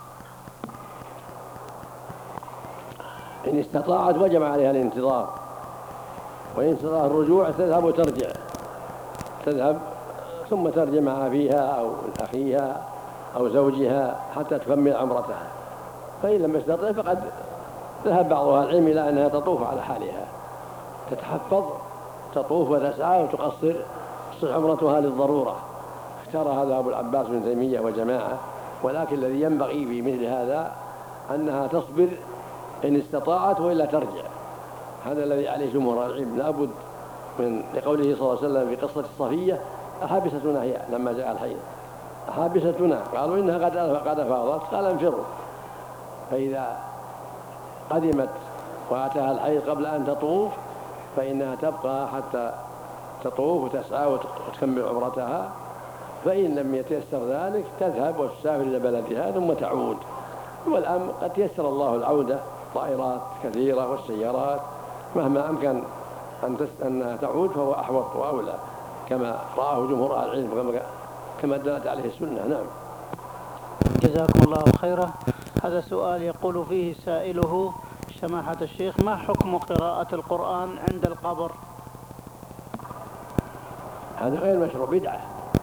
إن استطاعت وجب عليها الانتظار، وإن استطاع الرجوع تذهب وترجع، تذهب ثم ترجع مع أبيها أو أخيها أو زوجها حتى تكمل عمرتها. فإن لم يستطع فقد ذهب بعض أهل العلم إلى أنها تطوف على حالها، تتحفظ تطوف وتسعى وتقصر عمرتها للضرورة. اختار هذا أبو العباس بن تيمية وجماعة، ولكن الذي ينبغي في مثل هذا أنها تصبر إن استطاعت وإلا ترجع. هذا الذي عليه جمهور العلم. لا بد من لقوله صلى الله عليه وسلم في قصة الصفية: أحابستنا هي لما جاء الحيض، أحابستنا، قالوا إنها قد أفاضت، قال انفروا. فإذا قدمت وأتاها الحيض قبل أن تطوف فإنها تبقى حتى تطوف وتسعى وتكمل عمرتها. فإن لم يتيسر ذلك تذهب وتسافر إلى بلدها ثم تعود. والآن قد يسر الله العودة، طائرات كثيرة والسيارات، مهما أمكن أنها تعود فهو أحوط وأولى، كما رآه جمهور أهل العلم كما دلت عليه السنة. نعم. جزاكم الله خيرا. هذا سؤال يقول فيه سائله: سماحة الشيخ، ما حكم قراءة القرآن عند القبر؟ هذا غير مشروع، بدعة.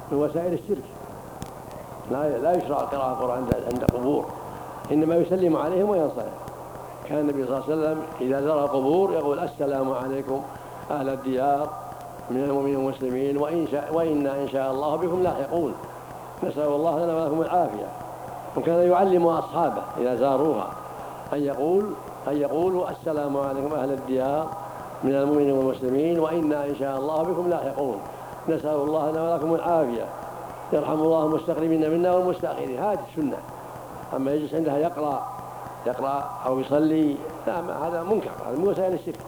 من وسائل الشرك. لا يشرع قراءة القرآن عند قبور، إنما يسلم عليهم وينصرف. كان النبي صلى الله عليه وسلم إذا زار القبور يقول: السلام عليكم أهل الديار من المؤمنين والمسلمين وإنا إن شاء الله بكم لاحقون، نسأل الله لنا ولكم العافية. وكان يعلم أصحابه إذا زاروها أن يقولوا: السلام عليكم أهل الديار من المؤمنين والمسلمين وإنا إن شاء الله بكم لاحقون، نسأل الله لنا ولكم العافية، يرحم الله المستقدمين منا والمستأخرين. هذه السنة. أما يجلس عندها يقرأ أو يصلي، هذا منكر، هذا من وسائل الشرك.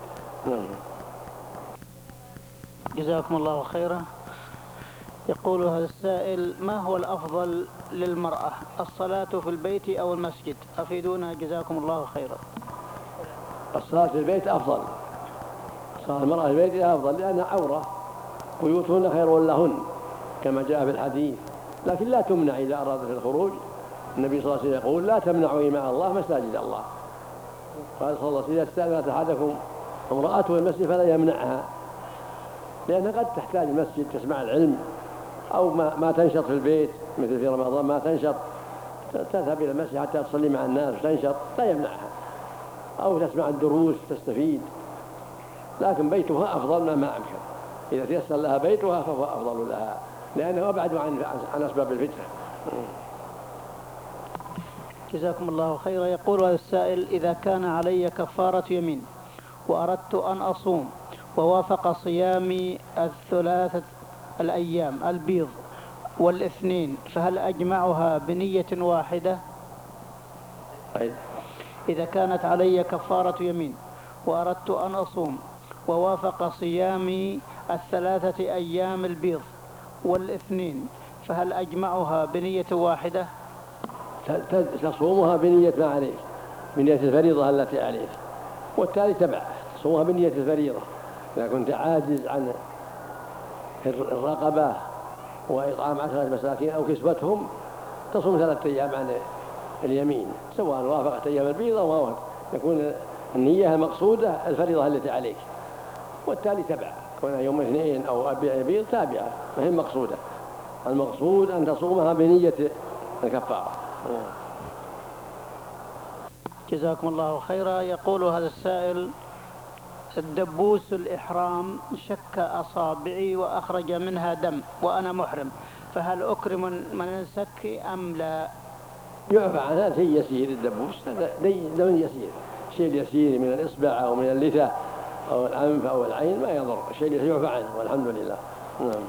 جزاكم الله خيرا. يقول هذا السائل: ما هو الأفضل للمرأة، الصلاة في البيت أو المسجد؟ أفيدونا جزاكم الله خيرا. الصلاة في البيت أفضل. صلاة المرأة في البيت أفضل لأنها عورة، بيوتهن خير لهن كما جاء في الحديث، لكن لا تمنع إذا أرادت الخروج. النبي صلى الله عليه وسلم يقول: لا تمنعوا إماء الله مساجد الله. قال صلى الله عليه وسلم: إذا استأذنت أحدكم امرأته المسجد فلا يمنعها، لأنها قد تحتاج المسجد تسمع العلم، أو ما تنشط في البيت، مثل في رمضان ما تنشط، تذهب إلى المسجد حتى تصلي مع الناس تنشط، لا يمنعها، أو تسمع الدروس تستفيد. لكن بيتها أفضل ما أمكن. إذا تيسر لها بيتها فهو أفضل لها، لأنه أبعد عن أسباب الفتنة. جزاكم الله خيرا. يقول هذا السائل: إذا كان علي كفارة يمين وأردت أن أصوم ووافق صيامي الثلاثة الأيام البيض والاثنين، فهل أجمعها بنية واحدة؟ إذا كانت علي كفارة يمين وأردت أن أصوم ووافق صيامي الثلاثة أيام البيض والاثنين، فهل أجمعها بنية واحدة؟ تصومها بنية ما عليك، بنية الفريضة التي عليك، والتالي تبع تصومها بنية الفريضة. إذا كنت عاجز عن الرقبة وإطعام 10 مساكين أو كسوتهم، تصوم 3 أيام عن اليمين، سواء وافقت أيام البيض أو ما وافقت، يكون النية المقصودة الفريضة التي عليك، والتالي تبع، كونها يوم اثنين أو بيض تابعة فهي مقصودة. المقصود أن تصومها بنية الكفارة. جزاكم الله خيرا. يقول هذا السائل: الدبوس الإحرام شك أصابعي وأخرج منها دم وأنا محرم، فهل أكرم من السك أم لا؟ يعفى عن هذا شيء يسير. الدبوس دم يسير، شيء يسير من الإصبع أو من اللثة أو الأنف أو العين ما يضر، شيء يعفى عنه والحمد لله. نعم.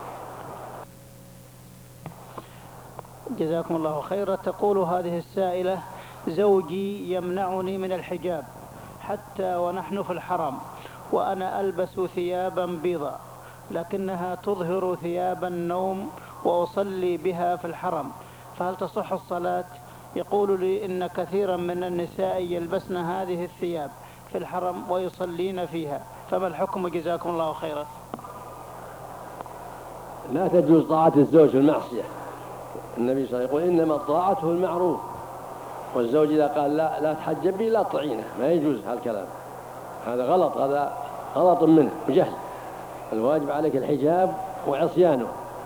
جزاكم الله خيرا. تقول هذه السائلة: زوجي يمنعني من الحجاب حتى ونحن في الحرم، وأنا ألبس ثيابا بيضاء لكنها تظهر ثياب النوم وأصلي بها في الحرم، فهل تصح الصلاة؟ يقول لي إن كثيرا من النساء يلبسن هذه الثياب في الحرم ويصلين فيها، فما الحكم جزاكم الله خيرا؟ لا تجوز طاعة الزوج في المعصية. النبي صلى الله عليه وسلم يقول: إنما طاعته المعروف. والزوج إذا قال لا تحجبي لا تطيعينه، ما يجوز هالكلام، هذا غلط، هذا غلط منه وجهل. الواجب عليك الحجاب وعصيانه.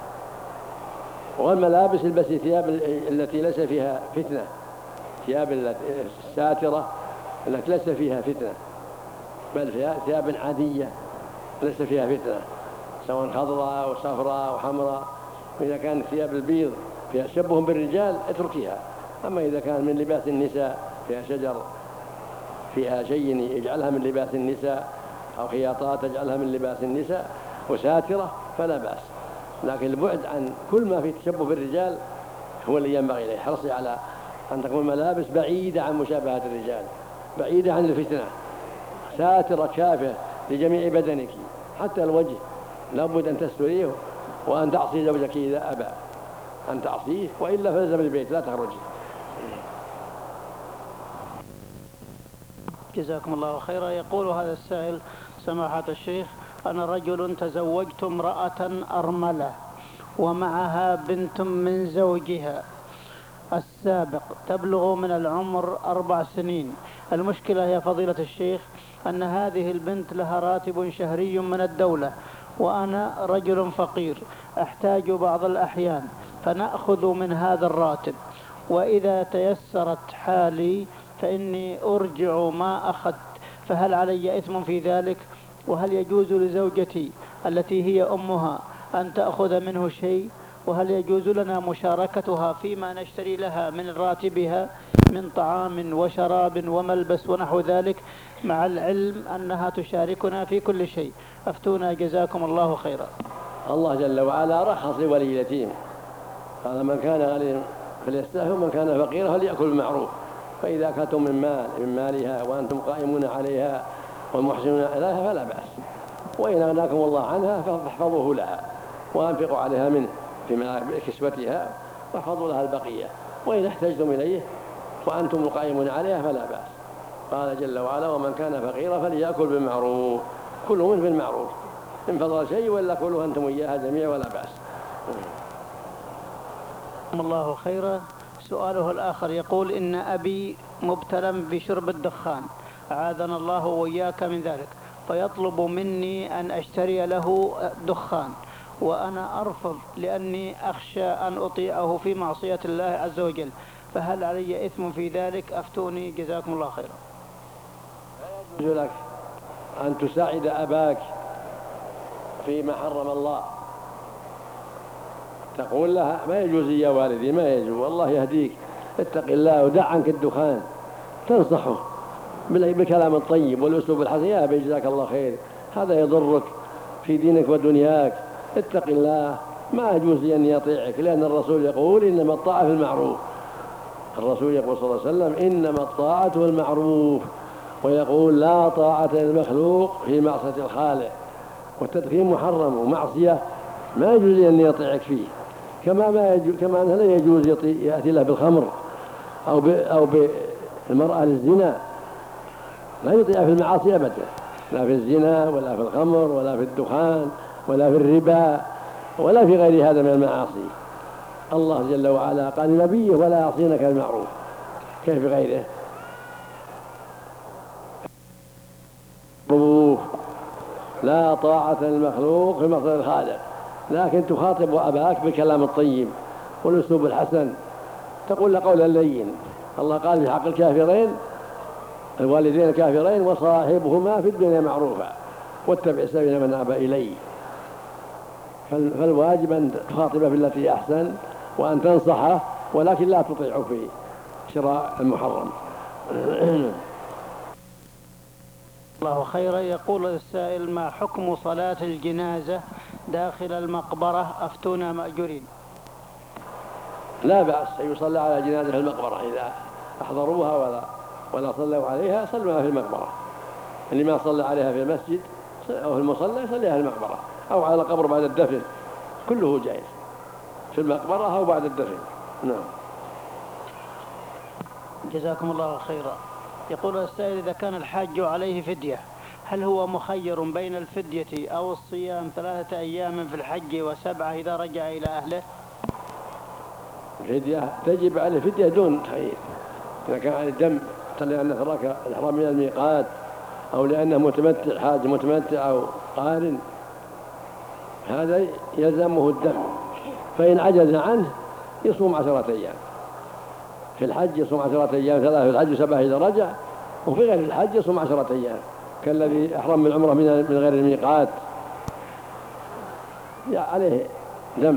والملابس البسي ثياب التي ليس فيها فتنة، ثياب الساترة التي ليس فيها فتنة، بل فيها ثياب عادية ليس فيها فتنة، سواء خضراء وصفراء وحمراء. وإذا كانت ثياب البيض فيها شبه بالرجال اتركيها. أما إذا كان من لباس النساء فيها شجر، فيها شيء يجعلها من لباس النساء، أو خياطات تجعلها من لباس النساء وساترة، فلا بأس. لكن البعد عن كل ما فيه تشبه بالرجال هو اللي ينبغي إليه. حرصي على أن تكون ملابس بعيدة عن مشابهة الرجال، بعيدة عن الفتنة، ساترة كافية لجميع بدنك حتى الوجه، لابد أن تستريه، وأن تعصي زوجك إذا أبى أن تعصيه، وإلا فلزم البيت لا تخرجي. جزاكم الله خيرا. يقول هذا السائل: سماحة الشيخ، أنا رجل تزوجت امرأة أرملة ومعها بنت من زوجها السابق تبلغ من العمر 4 سنين. المشكلة يا فضيلة الشيخ أن هذه البنت لها راتب شهري من الدولة، وأنا رجل فقير أحتاج بعض الأحيان فنأخذ من هذا الراتب، وإذا تيسرت حالي فإني أرجع ما أخذت، فهل علي إثم في ذلك؟ وهل يجوز لزوجتي التي هي أمها أن تأخذ منه شيء؟ وهل يجوز لنا مشاركتها فيما نشتري لها من راتبها من طعام وشراب وملبس ونحو ذلك، مع العلم أنها تشاركنا في كل شيء؟ أفتونا جزاكم الله خيرا. الله جل وعلا رخص لولي اليتيم، قال من كان غنيا فليستعفف ومن كان فقيرا فليأكل بالمعروف، فإذا أكلتم من مالها وأنتم قائمون عليها والمحسنون إليها فلا بأس، وإن أغناكم الله عنها فاحفظوه لها وأنفقوا عليها منه في كسوتها واحفظوا لها البقية، وإن احتجتم إليه وأنتم قائمون عليها فلا بأس. قال جل وعلا ومن كان فقيرا فليأكل بالمعروف، كلوا منه بالمعروف، إن فضل شيء ولا كلوا أنتم إياها جميعا ولا بأس. الله خيرا. سؤاله الآخر يقول إن أبي مبتلى بشرب الدخان، أعاذنا الله وإياك من ذلك، فيطلب مني أن أشتري له دخان، وأنا أرفض لأني أخشى أن أطيعه في معصية الله عز وجل، فهل علي إثم في ذلك؟ أفتوني جزاكم الله خيرا. لا يجوز لك أن تساعد أباك فيما حرم الله، تقول لها ما يجوز يا والدي ما يجوز، والله يهديك اتق الله ودع عنك الدخان، تنصحه بالكلام الطيب والأسلوب الحسن، يا أبي جزاك الله خير هذا يضرك في دينك ودنياك، اتق الله ما يجوز لي أن يطيعك، لأن الرسول يقول إنما الطاعة في المعروف، الرسول يقول صلى الله عليه وسلم إنما الطاعة في المعروف، ويقول لا طاعة للمخلوق في معصية الخالق، والتدخين محرم ومعصية ما يجوز لي أن يطيعك فيه، كما أنه لا يجوز يأتي له بالخمر أو بالمرأة للزنا، لا يطيع في المعاصي أبدا، لا في الزنا ولا في الخمر ولا في الدخان ولا في الربا ولا في غير هذا من المعاصي. الله جل وعلا قال لنبيه ولا يعصينك المعروف، كيف في غيره؟ لا طاعة للمخلوق في معصية الخالق، لكن تخاطب أباك بالكلام الطيب والأسلوب الحسن، تقول له قولا لين. الله قال في حق الكافرين الوالدين الكافرين وصاحبهما في الدنيا معروفا واتبع سبيل من أبى إليه، فالواجب أن تخاطبه بالتي أحسن وأن تنصحه، ولكن لا تطيعه في شراء المحرم. الله خيرا. يقول السائل ما حكم صلاة الجنازة داخل المقبرة؟ أفتونا مأجورين. لا بأس أن يصلى على جنازة في المقبرة، إذا أحضروها ولا صلوا عليها صلوا في المقبرة، اللي ما صلى عليها في المسجد أو في المصلى يصليها في المقبرة أو على القبر بعد الدفن، كله جائز في المقبرة أو بعد الدفن. نعم. جزاكم الله خيرا. يقول السائل إذا كان الحاج عليه فدية هل هو مخير بين الفدية أو الصيام 3 أيام في الحج و7 إذا رجع إلى أهله؟ الفدية تجب عليه فدية دون تخيير، إذا كان عليه دم لأنه ترك الإحرام من الميقات أو لأنه متمتع حاج متمتع أو قارن، هذا يلزمه الدم، فإن عجز عنه يصوم 10 أيام في الحج، يصوم 10 أيام 3 في الحج و7 إذا رجع، وفي غير الحج يصوم 10 أيام كالذي أحرم من العمرة من غير الميقات عليه دم،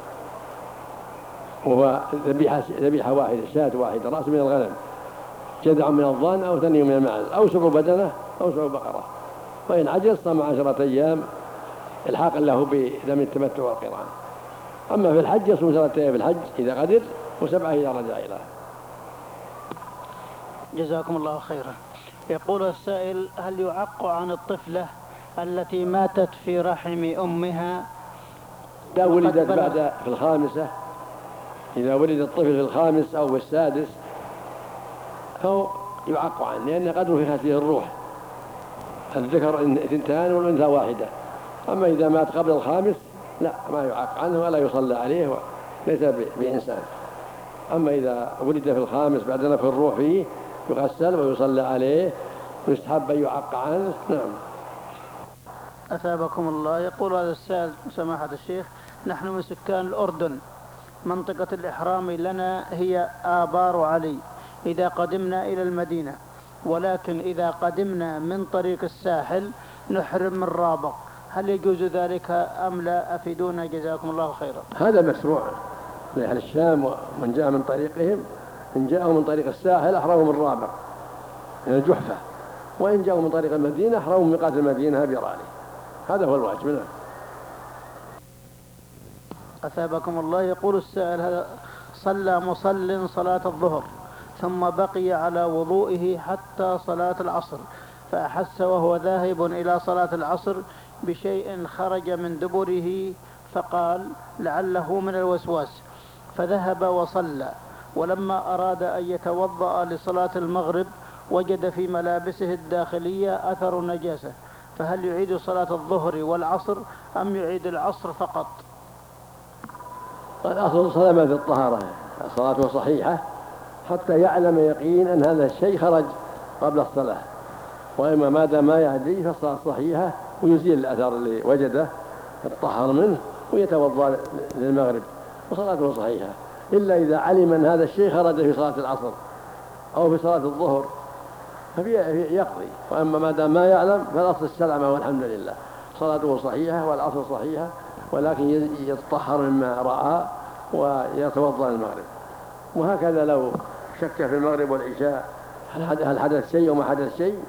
وهو ذبيحة واحدة، شاة واحدة، رأس من الغنم، جذع من الضان أو ثني من المعز أو سبع بدنة أو سبع بقرة، وإن عجز صام 10 أيام الحاقا له بدم التمتع والقران. أما في الحج يصوم 3 أيام في الحج إذا قدر و7 إذا رجع إليه. جزاكم الله خيرا. يقول السائل هل يعق عن الطفلة التي ماتت في رحم أمها إذا ولدت بعد في الخامسة، إذا ولد الطفل في الخامس أو في السادس فهو يعق عنه، لأن قدره في هذه الروح، الذكر 2 والأنثى 1. أما إذا مات قبل الخامس لا ما يعق عنه ولا يصلى عليه وليس بإنسان. أما إذا ولد في الخامس بعد نفخ الروح فيه يغسل ويصلى عليه ويستحب أن يعق عنه. نعم. أثابكم الله. يقول هذا السائل سماحة الشيخ: نحن من سكان الأردن، منطقة الإحرام لنا هي آبار علي إذا قدمنا إلى المدينة، ولكن إذا قدمنا من طريق الساحل نحرم من رابغ، هل يجوز ذلك أم لا؟ أفيدونا جزاكم الله خيرا. هذا مشروع لأهل الشام ومن جاء من طريقهم، إن جاءوا من طريق الساحل أحرموا من رابغ من الجحفة، وإن جاءوا من طريق المدينة أحرموا من ميقات المدينة برالي. هذا هو الواجب منه. أثابكم الله. يقول السائل: هذا صلى مصل صلاة الظهر ثم بقي على وضوئه حتى صلاة العصر، فأحس وهو ذاهب إلى صلاة العصر بشيء خرج من دبره، فقال لعله من الوسواس، فذهب وصلى، ولما أراد أن يتوضأ لصلاة المغرب وجد في ملابسه الداخلية أثر نجاسة، فهل يعيد صلاة الظهر والعصر أم يعيد العصر فقط؟ الأصل سلامة الطهارة، صلاته صحيحة حتى يعلم يقين أن هذا الشيء خرج قبل الصلاة، وإما ما دام ما يعدي فالصلاة صحيحة، ويزيل الأثر اللي وجده يطهر منه ويتوضأ للمغرب وصلاته صحيحة، إلا إذا علم أن هذا الشيء خرج في صلاة العصر أو في صلاة الظهر يقضي، وأما ما دام ما يعلم فالأصل السلامة والحمد لله، صلاته صحيحة والعصر صحيحة، ولكن يتطهر مما رأى ويتوضأ المغرب. وهكذا لو شك في المغرب والعشاء هل حدث شيء وما حدث شيء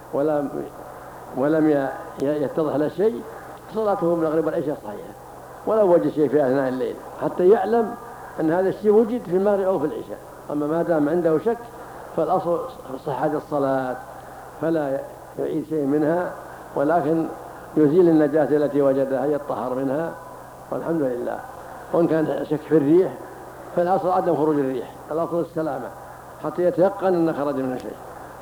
ولم يتضح له شيء، صلاته المغرب والعشاء صحيحة ولو وجد شيء في أثناء الليل، حتى يعلم أن هذا الشيء وجد في المغرب أو في العشاء. أما ما دام عنده شك فالأصل صحة الصلاة، فلا يعيد شيء منها، ولكن يزيل النجاسة التي وجدها يطهر منها والحمد لله. وإن كان شك في الريح فالأصل عدم خروج الريح، الأصل السلامة حتى يتيقن أن خرج منه شيء.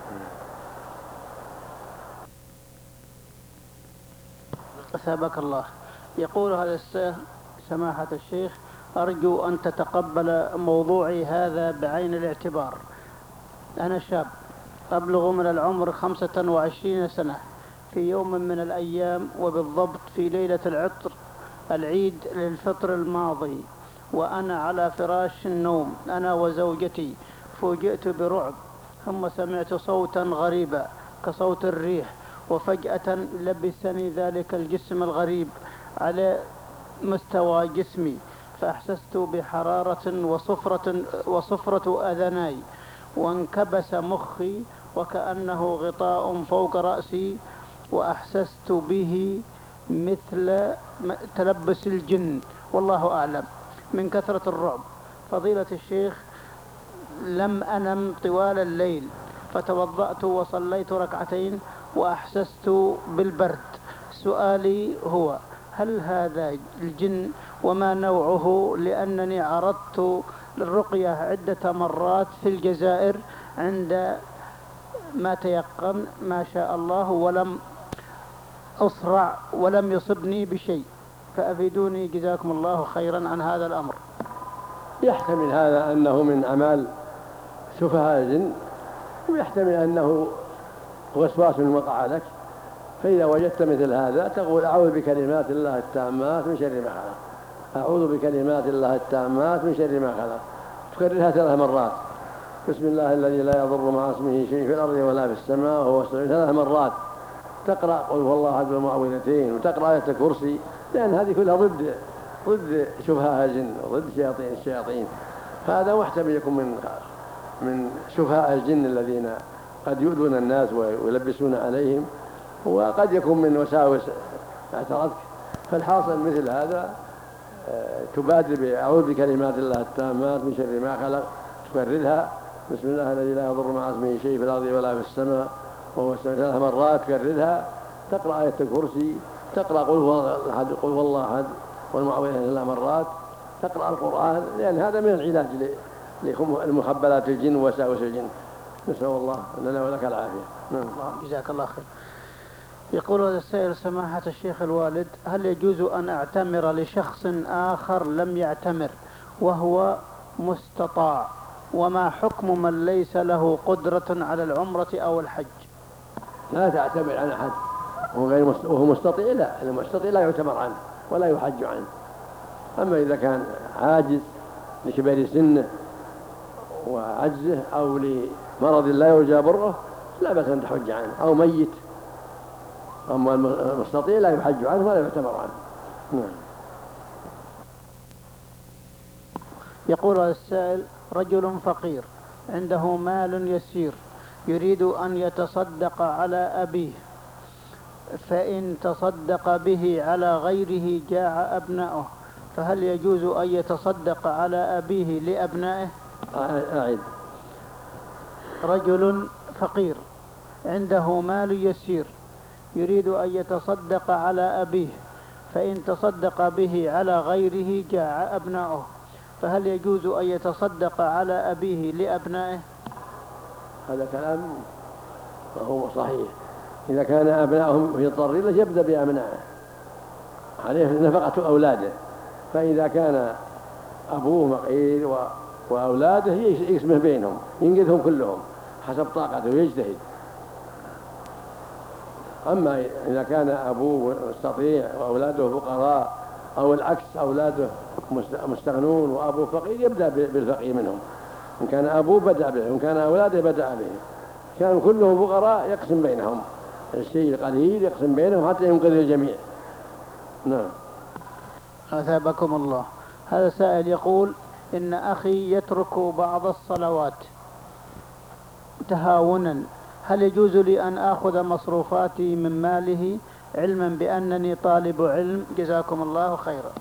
أثابك الله. يقول هذا سماحة الشيخ: أرجو أن تتقبل موضوعي هذا بعين الاعتبار. أنا شاب أبلغ من العمر 25 سنة، في يوم من الأيام وبالضبط في ليلة العيد للفطر الماضي، وأنا على فراش النوم أنا وزوجتي، فوجئت برعب، ثم سمعت صوتا غريبا كصوت الريح، وفجأة لبسني ذلك الجسم الغريب على مستوى جسمي، فأحسست بحرارة وصفرة أذناي، وانكبس مخي وكأنه غطاء فوق رأسي، وأحسست به مثل تلبس الجن، والله أعلم، من كثرة الرعب. فضيلة الشيخ، لم أنم طوال الليل، فتوضأت وصليت ركعتين وأحسست بالبرد. سؤالي هو: هل هذا الجن وما نوعه؟ لأنني عرضت الرقية عدة مرات في الجزائر عند ما تيقن ما شاء الله، ولم أصرع ولم يصبني بشيء، فأفيدوني جزاكم الله خيرا عن هذا الأمر. يحتمل هذا أنه من أعمال سفهاء الجن، ويحتمل أنه وسواس وقع لك، فإذا وجدت مثل هذا تقول: أعوذ بكلمات الله التامات من شر ما خلق، أعوذ بكلمات الله التامات من شر ما خلق، تكررها 3 مرات: بسم الله الذي لا يضر مع اسمه شيء في الأرض ولا في السماء وهو السميع، 3 مرات. تقرأ قل هو الله أحد والمعوذتين، وتقرأ آية الكرسي، لأن هذه كلها ضد شفهاء الجن وضد الشياطين. هذا محتمل يكون من شفهاء الجن الذين قد يؤذون الناس ويلبسون عليهم، وقد يكون من وساوس اعترضك. فالحاصل مثل هذا تبادر بأعوذ بكلمات الله التامات من شر ما خلق، تكررها: بسم الله الذي لا يضر مع اسمه شيء في الأرض ولا في السماء وهو السميع، 3 مرات تكررها. تقرأ آية الكرسي، تقرأ قل هو الله أحد والمعوذتين 3 مرات، تقرأ القرآن، لأن هذا من العلاج لمخبلات الجن ووساوس الجن. نسأل الله لنا ولك العافية. جزاك الله خير. يقول هذا السائل: سماحة الشيخ الوالد، هل يجوز أن أعتمر لشخص آخر لم يعتمر وهو مستطاع؟ وما حكم من ليس له قدرة على العمرة أو الحج؟ لا تعتمر على أحد وهو مستطيع لا، المستطيع لا يعتبر عنه ولا يحج عنه. أما إذا كان عاجز لكبر سنه وعجزه أو لمرض لا يرجى بره لا بأس أن تحج عنه، أو ميت. أما المستطيع لا يحج عنه ولا يعتبر عنه. نعم. يقول السائل: رجل فقير عنده مال يسير يريد أن يتصدق على أبيه، فإن تصدق به على غيره جاع أبناؤه، فهل يجوز أن يتصدق على أبيه لأبنائه؟ أعيد. رجل فقير عنده مال يسير يريد أن يتصدق على أبيه، فإن تصدق به على غيره جاع أبناؤه، فهل يجوز أن يتصدق على أبيه لأبنائه؟ هذا كلام وهو صحيح. إذا كان أبنائهم في ضريرة يبدأ بأبنائه، عليه نفقة أولاده. فإذا كان أبوه فقير وأولاده يقسمه بينهم، ينقذهم كلهم حسب طاقته ويجتهد. أما إذا كان أبوه مستطيع وأولاده فقراء، أو العكس أولاده مستغنون وأبوه فقير، يبدأ بالفقير منهم. إن كان أبوه بدأ به، وإن كان أولاده بدأ به. كانوا كلهم فقراء يقسم بينهم الشيء القليل، يقسم بينهم حتى ينقذ الجميع. نعم. أثابكم الله. هذا سائل يقول: إن أخي يترك بعض الصلوات تهاونا، هل يجوز لي أن آخذ مصروفاتي من ماله علما بأنني طالب علم؟ جزاكم الله خيرا.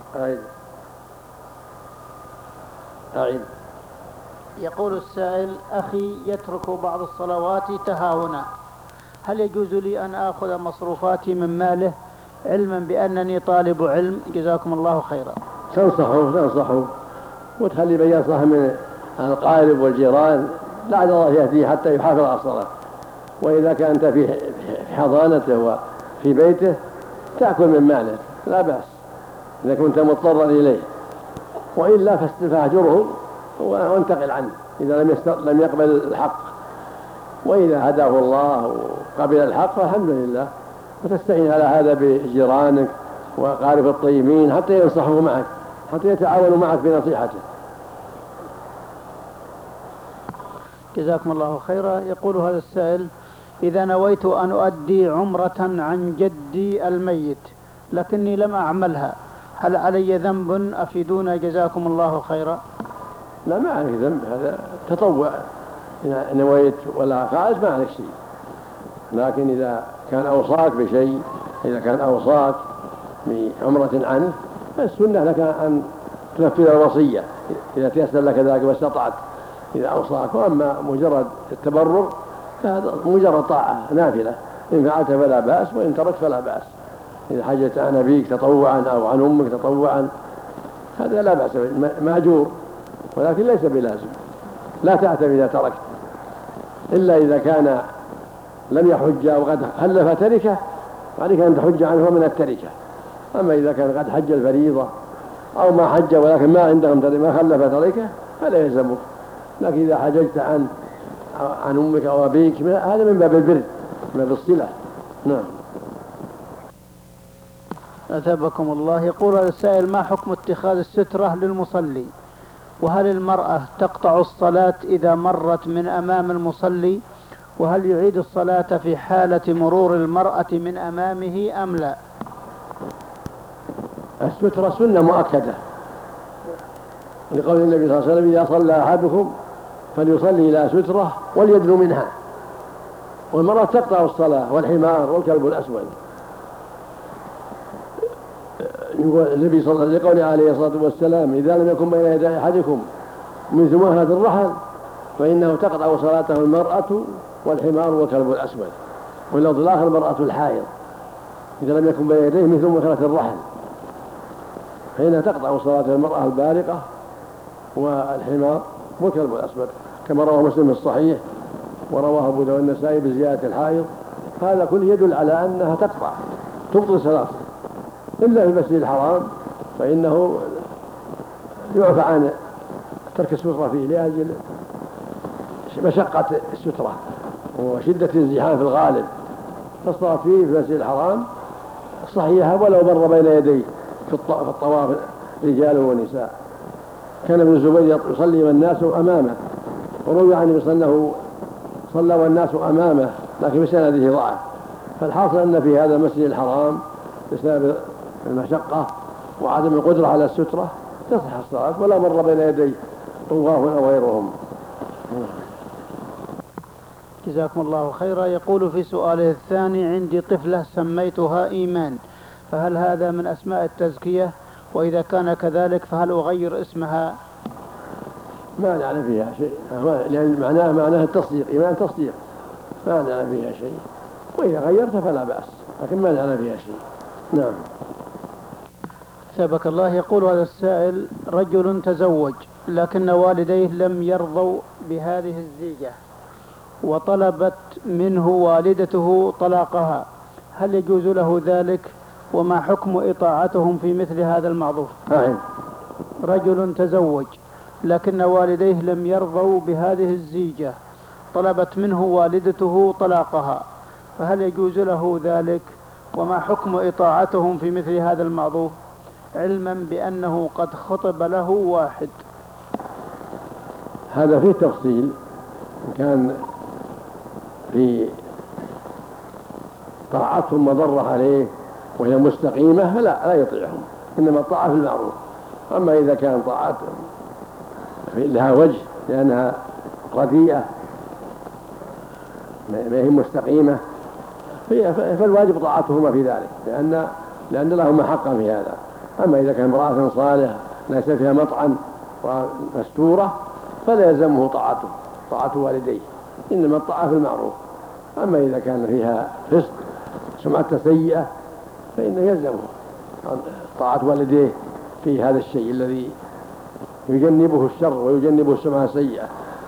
أعيد. يقول السائل: أخي يترك بعض الصلوات تهاونا، هل يجوز لي أن آخذ مصروفاتي من ماله علما بأنني طالب علم؟ جزاكم الله خيرا. تنصحه وتخلي من ينصح من القارب والجيران لعل الله يهديه حتى يحافظ على الصلاة. وإذا كنت في حضانته وفي بيته تأكل من ماله لا بأس إذا كنت مضطرا إليه، وإلا فاهجره وانتقل عنه إذا لم يقبل الحق. وإذا هداه الله وقبل الحق فالحمد لله، وتستعين على هذا بجيرانك وقارب الطيبين حتى ينصحوا معك، حتى يتعاونوا معك بنصيحته. جزاكم الله خيرا. يقول هذا السائل: إذا نويت أن أؤدي عمرة عن جدي الميت لكني لم أعملها، هل علي ذنب؟ أفيدونا جزاكم الله خيرا. لا، ما عليك ذنب، هذا تطوع. إذا نويت ولا فعلت ما عليك شيء. لكن إذا كان أوصاك بشيء، إذا كان أوصاك بعمرة عنه فالسنة لك أن تنفذ الوصية إذا تيسر لك ذلك واستطعت، إذا أوصاك. وأما مجرد التبرر فهذا مجرد طاعة نافلة، إن فعلت فلا بأس، وإن تركت فلا بأس. إذا حجت عن أبيك تطوعا أو عن أمك تطوعا هذا لا بأس، مأجور، ولكن ليس بلازم. لا تعتب إذا تركت، إلا إذا كان لم يحج وقد خلف تركه عليك أن تحج عنه من التركة. أما إذا كان قد حج الفريضة أو ما حج ولكن ما عندهم ما خلف تركه فلا يلزمك. لكن إذا حججت عن أمك أو أبيك هذا من باب البر، من باب الصلة. نعم. أثابكم الله. يقول هذا السائل: ما حكم اتخاذ السترة للمصلي؟ وهل المرأة تقطع الصلاة إذا مرت من أمام المصلي؟ وهل يعيد الصلاة في حالة مرور المرأة من أمامه أم لا؟ السترة سنة مؤكدة لقول النبي صلى الله عليه وسلم: إذا صلى أحدكم فليصلي إلى سترة وليدنو منها. والمرأة تقطع الصلاة، والحمار والكلب الأسود. يقول النبي صلى الله عليه وسلم لقوله عليه الصلاة والسلام: إذا لم يكن بين يدي أحدكم مثل مهلة الرحل فإنه تقطع صلاته المرأة والحمار والكلب الأسود. واللفظ الآخر: المرأة الحائض. إذا لم يكن بين يديه مثل مهلة الرحل فإنها تقطع صلاة المرأة البالغة والحمار والكلب الأسود، كما رواه مسلم في الصحيح ورواه أبو داود والنسائي بزيادة الحائض. هذا كله يدل على أنها تقطع تبطل صلاته، إلا في المسجد الحرام فإنه يعفى عن ترك السترة فيه لأجل مشقة السترة وشدة الازدحام في الغالب. فالصلاة فيه في المسجد الحرام صحيحة ولو مر بين يديه في الطواف رجال ونساء. كان ابن الزبير يصلي والناس أمامه، وروي عن أنه صلى والناس أمامه لكن بسنده ضعف. فالحاصل أن في هذا المسجد الحرام بسبب المشقة وعدم القدرة على السترة تصح الصلاة ولا مر بين يديه طواف أو غيرهم. جزاكم الله خيرا. يقول في سؤاله الثاني: عندي طفلة سميتها إيمان، فهل هذا من أسماء التزكية؟ وإذا كان كذلك فهل أغير اسمها؟ ما نعلم فيها شيء، لأن معناه التصديق، إيمان تصديق، ما نعلم فيها شيء، وإذا غيرت فلا بأس، لكن ما نعلم فيها شيء. نعم. سبك الله. يقول هذا السائل: رجل تزوج لكن والديه لم يرضوا بهذه الزيجة وطلبت منه والدته طلاقها، هل يجوز له ذلك؟ وما حكم إطاعتهم في مثل هذا المعروف؟ رجل تزوج لكن والديه لم يرضوا بهذه الزيجة، طلبت منه والدته طلاقها، فهل يجوز له ذلك؟ وما حكم إطاعتهم في مثل هذا المعروف، علما بأنه قد خطب له واحد؟ هذا فيه تفصيل. إن كان في طاعتهم مضرة عليه وهي مستقيمة فلا يطيعهم، إنما الطاعة في المعروف. أما إذا كان طاعتهم لها وجه لأنها رديئة ما هي مستقيمة فالواجب طاعتهما في ذلك، لأن لهما حقا في هذا. أما إذا كان امرأة صالحة ليس فيها مطعن ومستورة فلا يلزمه طاعة والديه، إنما الطاعة في المعروف. أما إذا كان فيها فسق سمعة سيئة فإنه يلزمه طاعة والديه في هذا الشيء الذي يجنبه الشر ويجنبه السمعة السيئة.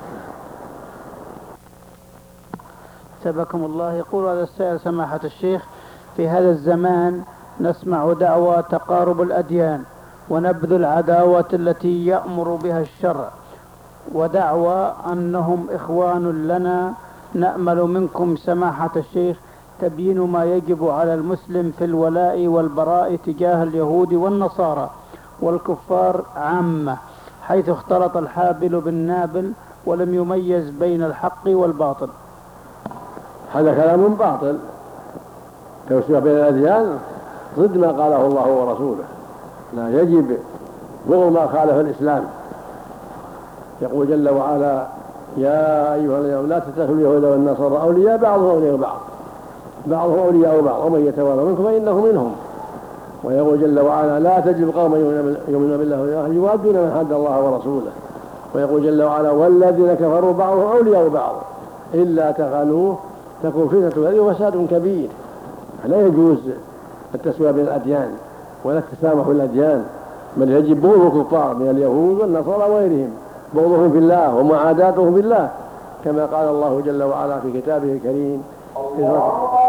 سبكم الله. يقول هذا السائل: سماحة الشيخ، في هذا الزمان نسمع دعوى تقارب الأديان ونبذ العداوة التي يأمر بها الشرع، ودعوى أنهم إخوان لنا. نأمل منكم سماحة الشيخ تبيين ما يجب على المسلم في الولاء والبراء تجاه اليهود والنصارى والكفار عامة، حيث اختلط الحابل بالنابل ولم يميز بين الحق والباطل. هذا كلام باطل. توسيع بين الأديان ضد ما قاله الله ورسوله، لا يجب بغض ما خالف الإسلام. يقول جل وعلا: يا أيها الذين لا تتخذوا اليهود والنصارى أولياء بعضهم أولياء بعضهم أولياء بعض ومن يتولى منكم فإنه منهم. ويقول جل وعلا: لا تجد قوما يؤمنون بالله واليوم يوادون من حد الله ورسوله. ويقول جل وعلا: والذين كفروا بعضهم أولياء بعض إلا تفعلوه تكون فتنة وفساد كبير. لا يجوز التسوية بين الأديان ولا التسامح في الأديان، بل يجب بغض الكفار من اليهود والنصارى وغيرهم، بغضهم في الله ومعاداتهم في الله، كما قال الله جل وعلا في كتابه الكريم: